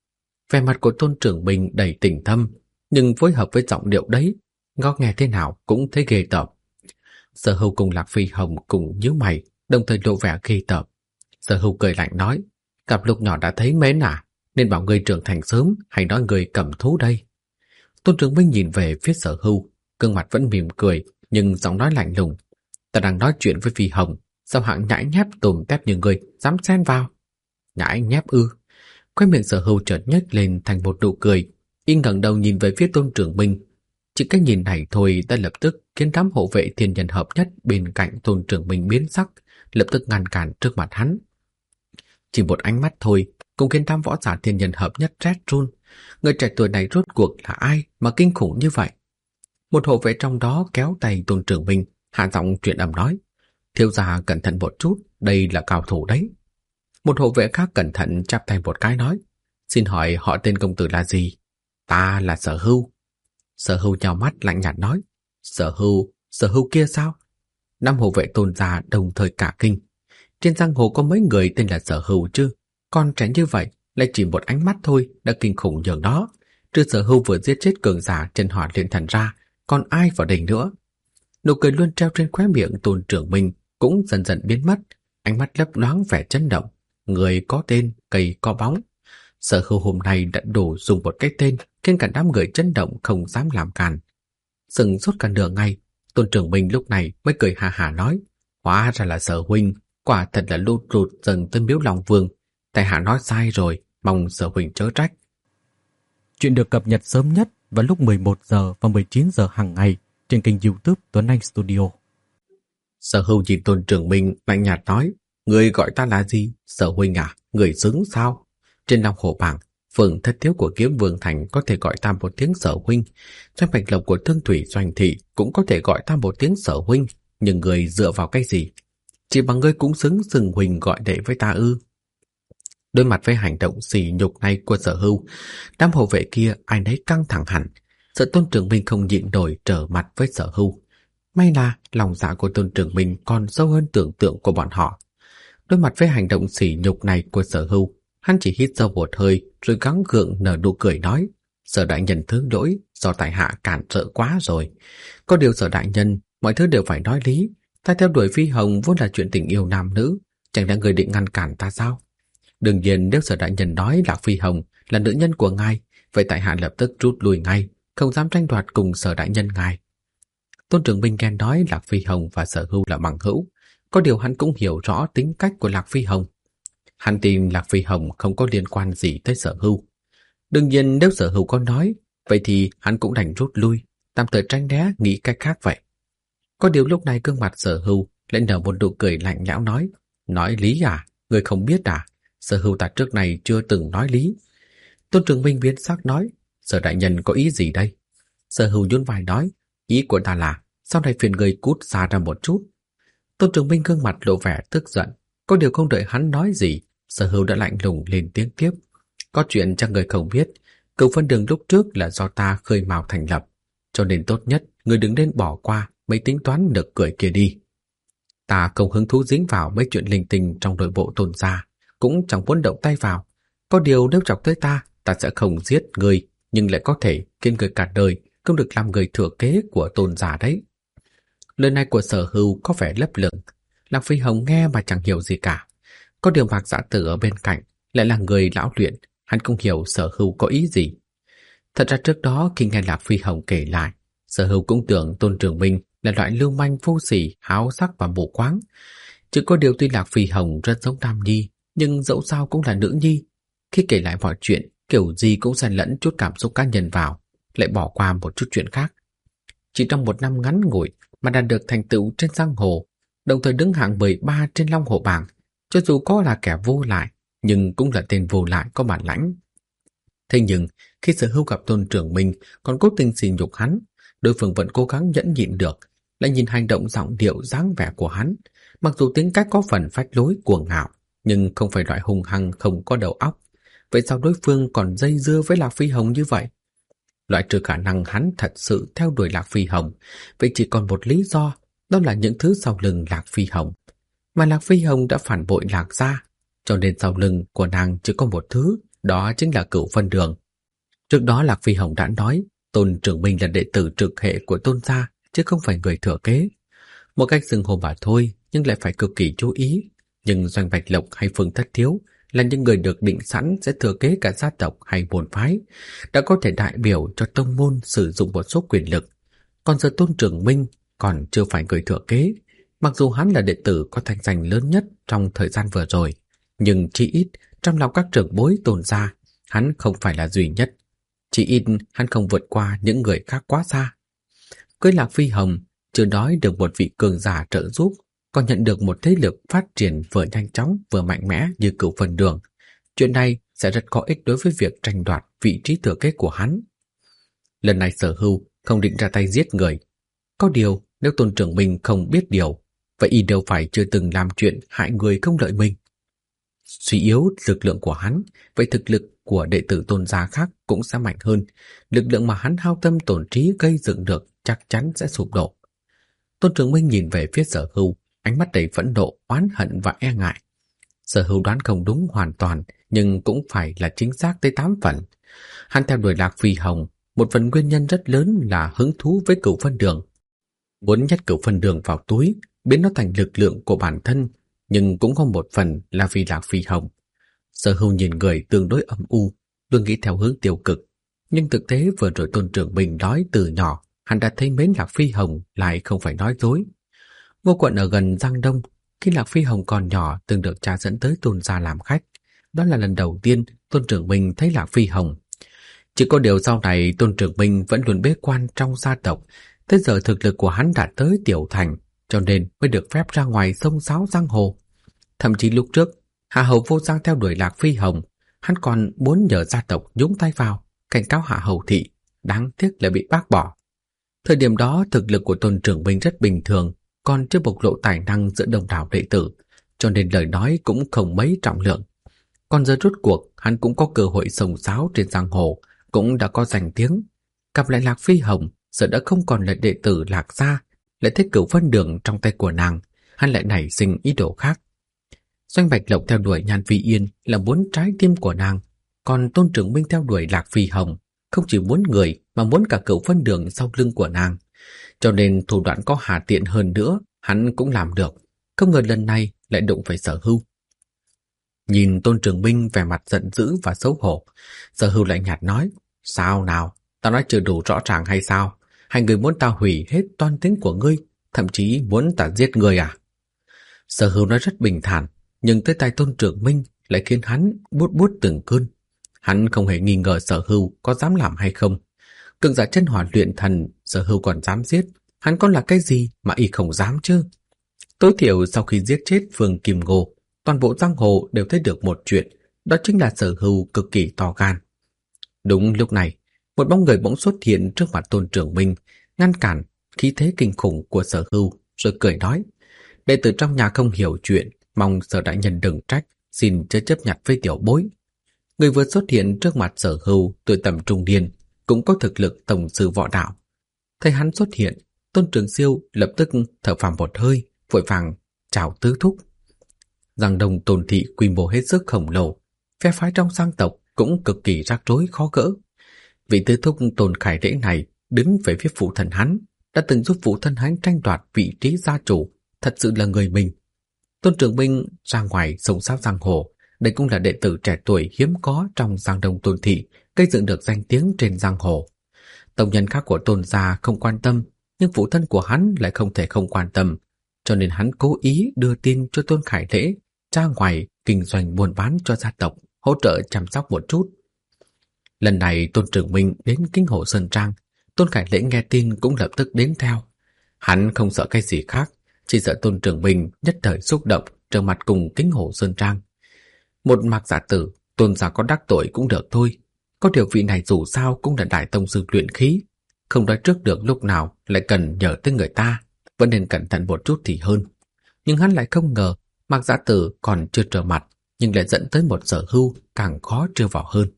Vẻ mặt của Tôn Trường Minh đầy tình thâm, nhưng phối hợp với giọng điệu đấy, ngó nghe thế nào cũng thấy ghê tởm. Sở Hưu cùng Lạc Phi Hồng cùng nhíu mày, đồng thời lộ vẻ ghê tởm. Sở Hưu cười lạnh nói, cặp lúc nhỏ đã thấy mến à, nên bảo ngươi trưởng thành sớm hay nói người cầm thú đây. Tôn Trường Minh nhìn về phía Sở Hưu, gương mặt vẫn mỉm cười, nhưng giọng nói lạnh lùng. Ta đang nói chuyện với Phi Hồng, sao hạng nhãi nhép tùm tép như ngươi dám xen vào? Nhãi nhép ư? Khóe miệng Sở Hưu chợt nhếch lên thành một nụ cười, y ngẩng đầu nhìn về phía Tôn Trường Minh. Chỉ cái nhìn này thôi đã lập tức khiến đám hộ vệ thiên nhân hợp nhất bên cạnh Tôn Trường Minh biến sắc, lập tức ngăn cản trước mặt hắn. Chỉ một ánh mắt thôi cũng khiến đám võ giả thiên nhân hợp nhất rét run. Người trẻ tuổi này rốt cuộc là ai mà kinh khủng như vậy? Một hộ vệ trong đó kéo tay Tôn Trường Minh, hạ giọng truyền âm nói, thiếu gia cẩn thận một chút, đây là cao thủ đấy. Một hộ vệ khác cẩn thận chắp tay một cái nói, xin hỏi họ tên công tử là gì? Ta là Sở Hưu. Sở Hưu nhào mắt lạnh nhạt nói, Sở Hưu kia sao? Năm hộ vệ Tôn gia đồng thời cả kinh. Trên giang hồ có mấy người tên là Sở Hưu chứ? Con trẻ như vậy lại chỉ một ánh mắt thôi đã kinh khủng nhường đó. Trừ Sở Hưu vừa giết chết cường giả trên Hỏa Liên Thần ra, còn ai vào đây nữa? Nụ cười luôn treo trên khóe miệng Tôn Trường Minh cũng dần dần biến mất, ánh mắt lấp loáng vẻ chấn động. Người có tên, cây có bóng. Sở Hưu hôm nay đã đủ dùng một cái tên khiến cả đám người chấn động không dám làm càn. Sừng sốt cả nửa ngày, Tôn Trường Minh lúc này mới cười hà hà nói, hóa ra là Sở huynh, quả thật là lút rụt dần tới Miếu Long Vương. Tại hạ nói sai rồi, mong Sở huynh chớ trách. Chuyện được cập nhật sớm nhất vào lúc 11 giờ và 19 giờ hàng ngày trên kênh YouTube Tuấn Anh Studio. Sở Hưu nhìn Tôn Trường Minh lạnh nhạt nói, người gọi ta là gì? Sở huynh à, người xứng sao? Trên Long Hồ bảng, phường thất thiếu của Kiếm Vương Thành có thể gọi ta một tiếng Sở huynh, doanh bạch lộc của Thương Thủy Doanh Thị cũng có thể gọi ta một tiếng Sở huynh, nhưng người dựa vào cái gì? Chỉ bằng ngươi cũng xứng huynh gọi đệ với ta ư? Đối mặt với hành động sỉ nhục này của Sở Hưu, đám hộ vệ kia ai nấy căng thẳng hẳn, sợ Tôn Trường Minh không nhịn nổi trở mặt với Sở Hưu. May là lòng dạ của Tôn Trường Minh còn sâu hơn tưởng tượng của bọn họ. Đối mặt với hành động sỉ nhục này của Sở Hưu, hắn chỉ hít sâu một hơi rồi gắng gượng nở nụ cười nói: Sở đại nhân thứ lỗi, do tại hạ cản trở quá rồi. Có điều Sở đại nhân, mọi thứ đều phải nói lý. Ta theo đuổi Phi Hồng vốn là chuyện tình yêu nam nữ, chẳng lẽ người định ngăn cản ta sao? Đương nhiên nếu Sở đại nhân nói Lạc Phi Hồng là nữ nhân của ngài, vậy tại hạ lập tức rút lui ngay, không dám tranh đoạt cùng Sở đại nhân ngài. Tôn Trường Minh nghe nói Lạc Phi Hồng và Sở Hưu là bằng hữu, có điều hắn cũng hiểu rõ tính cách của Lạc Phi Hồng. Hắn tin Lạc Phi Hồng không có liên quan gì tới Sở Hưu. Đương nhiên nếu Sở Hưu có nói, vậy thì hắn cũng đành rút lui, tạm thời tránh né nghĩ cách khác vậy. Có điều lúc này gương mặt Sở Hưu lại nở một nụ cười lạnh lẽo nói lý à, người không biết à, Sở Hưu ta trước này chưa từng nói lý. Tôn Trường Minh biến sắc nói: Sở đại nhân có ý gì đây? Sở Hưu nhún vai nói: Ý của ta là sau này phiền người cút xa ra một chút. Tôn Trường Minh gương mặt lộ vẻ tức giận, có điều không đợi hắn nói gì, Sở Hưu đã lạnh lùng lên tiếng tiếp: Có chuyện chắc người không biết, Cửu Vân Đường lúc trước là do ta khơi mào thành lập, cho nên tốt nhất người đừng nên bỏ qua mấy tính toán nực cười kia đi. Ta không hứng thú dính vào mấy chuyện linh tinh trong nội bộ Tôn gia, cũng chẳng muốn động tay vào. Có điều nếu chọc tới ta sẽ không giết người, nhưng lại có thể khiến người cả đời không được làm người thừa kế của Tôn gia đấy. Lời này của Sở Hưu có vẻ lấp lửng. Lạc Phi Hồng nghe mà chẳng hiểu gì cả. Có điều Mạc Dã Tử ở bên cạnh lại là người lão luyện, hắn không hiểu Sở Hưu có ý gì. Thật ra trước đó khi nghe Lạc Phi Hồng kể lại, Sở Hưu cũng tưởng Tôn Trường Minh là loại lưu manh vô sỉ, háo sắc và mù quáng. Chỉ có điều tuy Lạc Phi Hồng rất giống nam nhi, nhưng dẫu sao cũng là nữ nhi. Khi kể lại mọi chuyện, kiểu gì cũng xen lẫn chút cảm xúc cá nhân vào, lại bỏ qua một chút chuyện khác. Chỉ trong một năm ngắn ngủi mà đạt được thành tựu trên giang hồ, đồng thời đứng hạng 13 trên Long Hổ bảng, cho dù có là kẻ vô lại, nhưng cũng là tên vô lại có bản lãnh. Thế nhưng khi Sở Hưu gặp Tôn Trường Minh còn cố tình sỉ nhục hắn, đối phương vẫn cố gắng nhẫn nhịn được. Lại nhìn hành động, giọng điệu, dáng vẻ của hắn, mặc dù tính cách có phần phách lối cuồng ngạo, nhưng không phải loại hung hăng không có đầu óc. Vậy sao đối phương còn dây dưa với Lạc Phi Hồng như vậy? Loại trừ khả năng hắn thật sự theo đuổi Lạc Phi Hồng, vậy chỉ còn một lý do, đó là những thứ sau lưng Lạc Phi Hồng. Mà Lạc Phi Hồng đã phản bội Lạc gia, cho nên sau lưng của nàng chỉ có một thứ, đó chính là Cửu Vân Đường. Trước đó Lạc Phi Hồng đã nói Tôn Trường Minh là đệ tử trực hệ của Tôn gia, chứ không phải người thừa kế. Một cách xưng hô mà thôi, nhưng lại phải cực kỳ chú ý. Nhưng Doanh Bạch Lộc hay Phương Thất Thiếu là những người được định sẵn sẽ thừa kế cả gia tộc hay môn phái, đã có thể đại biểu cho tông môn sử dụng một số quyền lực. Còn giờ Tôn Trường Minh còn chưa phải người thừa kế, mặc dù hắn là đệ tử có thanh danh lớn nhất trong thời gian vừa rồi, nhưng chỉ ít trong lòng các trưởng bối Tôn gia, hắn không phải là duy nhất. Chỉ ít hắn không vượt qua những người khác quá xa. Cưới Lạc Phi Hồng, chưa nói được một vị cường giả trợ giúp, còn nhận được một thế lực phát triển vừa nhanh chóng vừa mạnh mẽ như Cửu Vân Đường. Chuyện này sẽ rất có ích đối với việc tranh đoạt vị trí thừa kế của hắn. Lần này Sở Hưu không định ra tay giết người. Có điều nếu Tôn Trường Minh không biết điều, vậy y đều phải chưa từng làm chuyện hại người không lợi mình. Suy yếu lực lượng của hắn, vậy thực lực của đệ tử Tôn gia khác cũng sẽ mạnh hơn. Lực lượng mà hắn hao tâm tổn trí gây dựng được chắc chắn sẽ sụp đổ. Tôn Trường Minh nhìn về phía Sở Hưu, ánh mắt đầy phẫn nộ, oán hận và e ngại. Sở Hưu đoán không đúng hoàn toàn, nhưng cũng phải là chính xác tới 8 phần. Hắn theo đuổi Lạc Phi Hồng, một phần nguyên nhân rất lớn là hứng thú với Cửu Vân Đường. Muốn nhét Cửu Vân Đường vào túi, biến nó thành lực lượng của bản thân, nhưng cũng có một phần là vì Lạc Phi Hồng. Sở Hưu nhìn người tương đối âm u, luôn nghĩ theo hướng tiêu cực. Nhưng thực tế vừa rồi Tôn Trường Minh nói từ nhỏ, hắn đã thấy mến Lạc Phi Hồng lại không phải nói dối. Ngô quận ở gần Giang Đông, khi Lạc Phi Hồng còn nhỏ từng được cha dẫn tới Tôn gia làm khách. Đó là lần đầu tiên Tôn Trường Minh thấy Lạc Phi Hồng. Chỉ có điều sau này Tôn Trường Minh vẫn luôn bế quan trong gia tộc, tới giờ thực lực của hắn đã tới tiểu thành, cho nên mới được phép ra ngoài xông xáo giang hồ. Thậm chí lúc trước, Hạ Hầu Vô Giang theo đuổi Lạc Phi Hồng, hắn còn muốn nhờ gia tộc nhúng tay vào, cảnh cáo Hạ Hầu Thị, đáng tiếc là bị bác bỏ. Thời điểm đó thực lực của Tôn Trường Minh rất bình thường, còn chưa bộc lộ tài năng giữa đông đảo đệ tử, cho nên lời nói cũng không mấy trọng lượng. Còn giờ rốt cuộc hắn cũng có cơ hội sông sáo trên giang hồ, cũng đã có danh tiếng. Gặp lại Lạc Phi Hồng, giờ đã không còn là đệ tử Lạc gia, lại thích Cửu Vân Đường trong tay của nàng, hắn lại nảy sinh ý đồ khác. Doanh Bạch Lộc theo đuổi Nhan Phi Yên là muốn trái tim của nàng, còn Tôn Trường Minh theo đuổi Lạc Phi Hồng không chỉ muốn người mà muốn cả Cửu Vân Đường sau lưng của nàng. Cho nên thủ đoạn có hà tiện hơn nữa, hắn cũng làm được. Không ngờ lần này lại đụng phải Sở Hưu. Nhìn Tôn Trường Minh vẻ mặt giận dữ và xấu hổ, Sở Hưu lại nhạt nói: Sao nào, tao nói chưa đủ rõ ràng hay sao? Hai người muốn tao hủy hết toan tính của ngươi, thậm chí muốn ta giết ngươi à? Sở Hưu nói rất bình thản, nhưng tới tay Tôn Trường Minh lại khiến hắn buốt buốt từng cơn. Hắn không hề nghi ngờ Sở Hưu có dám làm hay không. Cường giả chân hỏa luyện thần, Sở Hưu còn dám giết, hắn còn là cái gì mà y không dám chứ? Tối thiểu sau khi giết chết Vương Kim Ngô, toàn bộ giang hồ đều thấy được một chuyện, đó chính là Sở Hưu cực kỳ to gan. Đúng lúc này, một bóng người bỗng xuất hiện trước mặt Tôn Trường Minh, ngăn cản khí thế kinh khủng của Sở Hưu, rồi cười nói: đệ tử trong nhà không hiểu chuyện, mong Sở đại nhân đừng trách, xin chớ chấp nhặt với tiểu bối. Người vừa xuất hiện trước mặt Sở Hưu tuổi tầm trung niên, cũng có thực lực tổng sư võ đạo. Thấy hắn xuất hiện, Tôn Trường Siêu lập tức thở phào một hơi, vội vàng chào tứ thúc. Giang Đông Tôn thị quy mô hết sức khổng lồ, phe phái trong Giang tộc cũng cực kỳ rắc rối khó gỡ. Vị tứ thúc Tôn Khải Lễ này đứng về phía phụ thân hắn, đã từng giúp phụ thân hắn tranh đoạt vị trí gia chủ, thật sự là người mình. Tôn Trường Minh ra ngoài sông sáo giang hồ, đây cũng là đệ tử trẻ tuổi hiếm có trong Giang Đông Tôn thị, gây dựng được danh tiếng trên giang hồ. Tông nhân khác của Tôn gia không quan tâm, nhưng phụ thân của hắn lại không thể không quan tâm, cho nên hắn cố ý đưa tin cho Tôn Khải Lễ ra ngoài kinh doanh buôn bán cho gia tộc, hỗ trợ chăm sóc một chút. Lần này Tôn Trường Minh đến Kinh Hồ Sơn Trang, Tôn Khải Lễ nghe tin cũng lập tức đến theo. Hắn không sợ cái gì khác, chỉ sợ Tôn Trường Minh nhất thời xúc động trở mặt cùng Kinh Hồ Sơn Trang. Một Mạc giả tử, Tôn gia có đắc tội cũng được thôi, có điều vị này dù sao cũng là đại tông sư luyện khí, không nói trước được lúc nào lại cần nhờ tới người ta, vẫn nên cẩn thận một chút thì hơn. Nhưng hắn lại không ngờ Mạc giả tử còn chưa trở mặt, nhưng lại dẫn tới một Sở Hưu càng khó trêu vào hơn.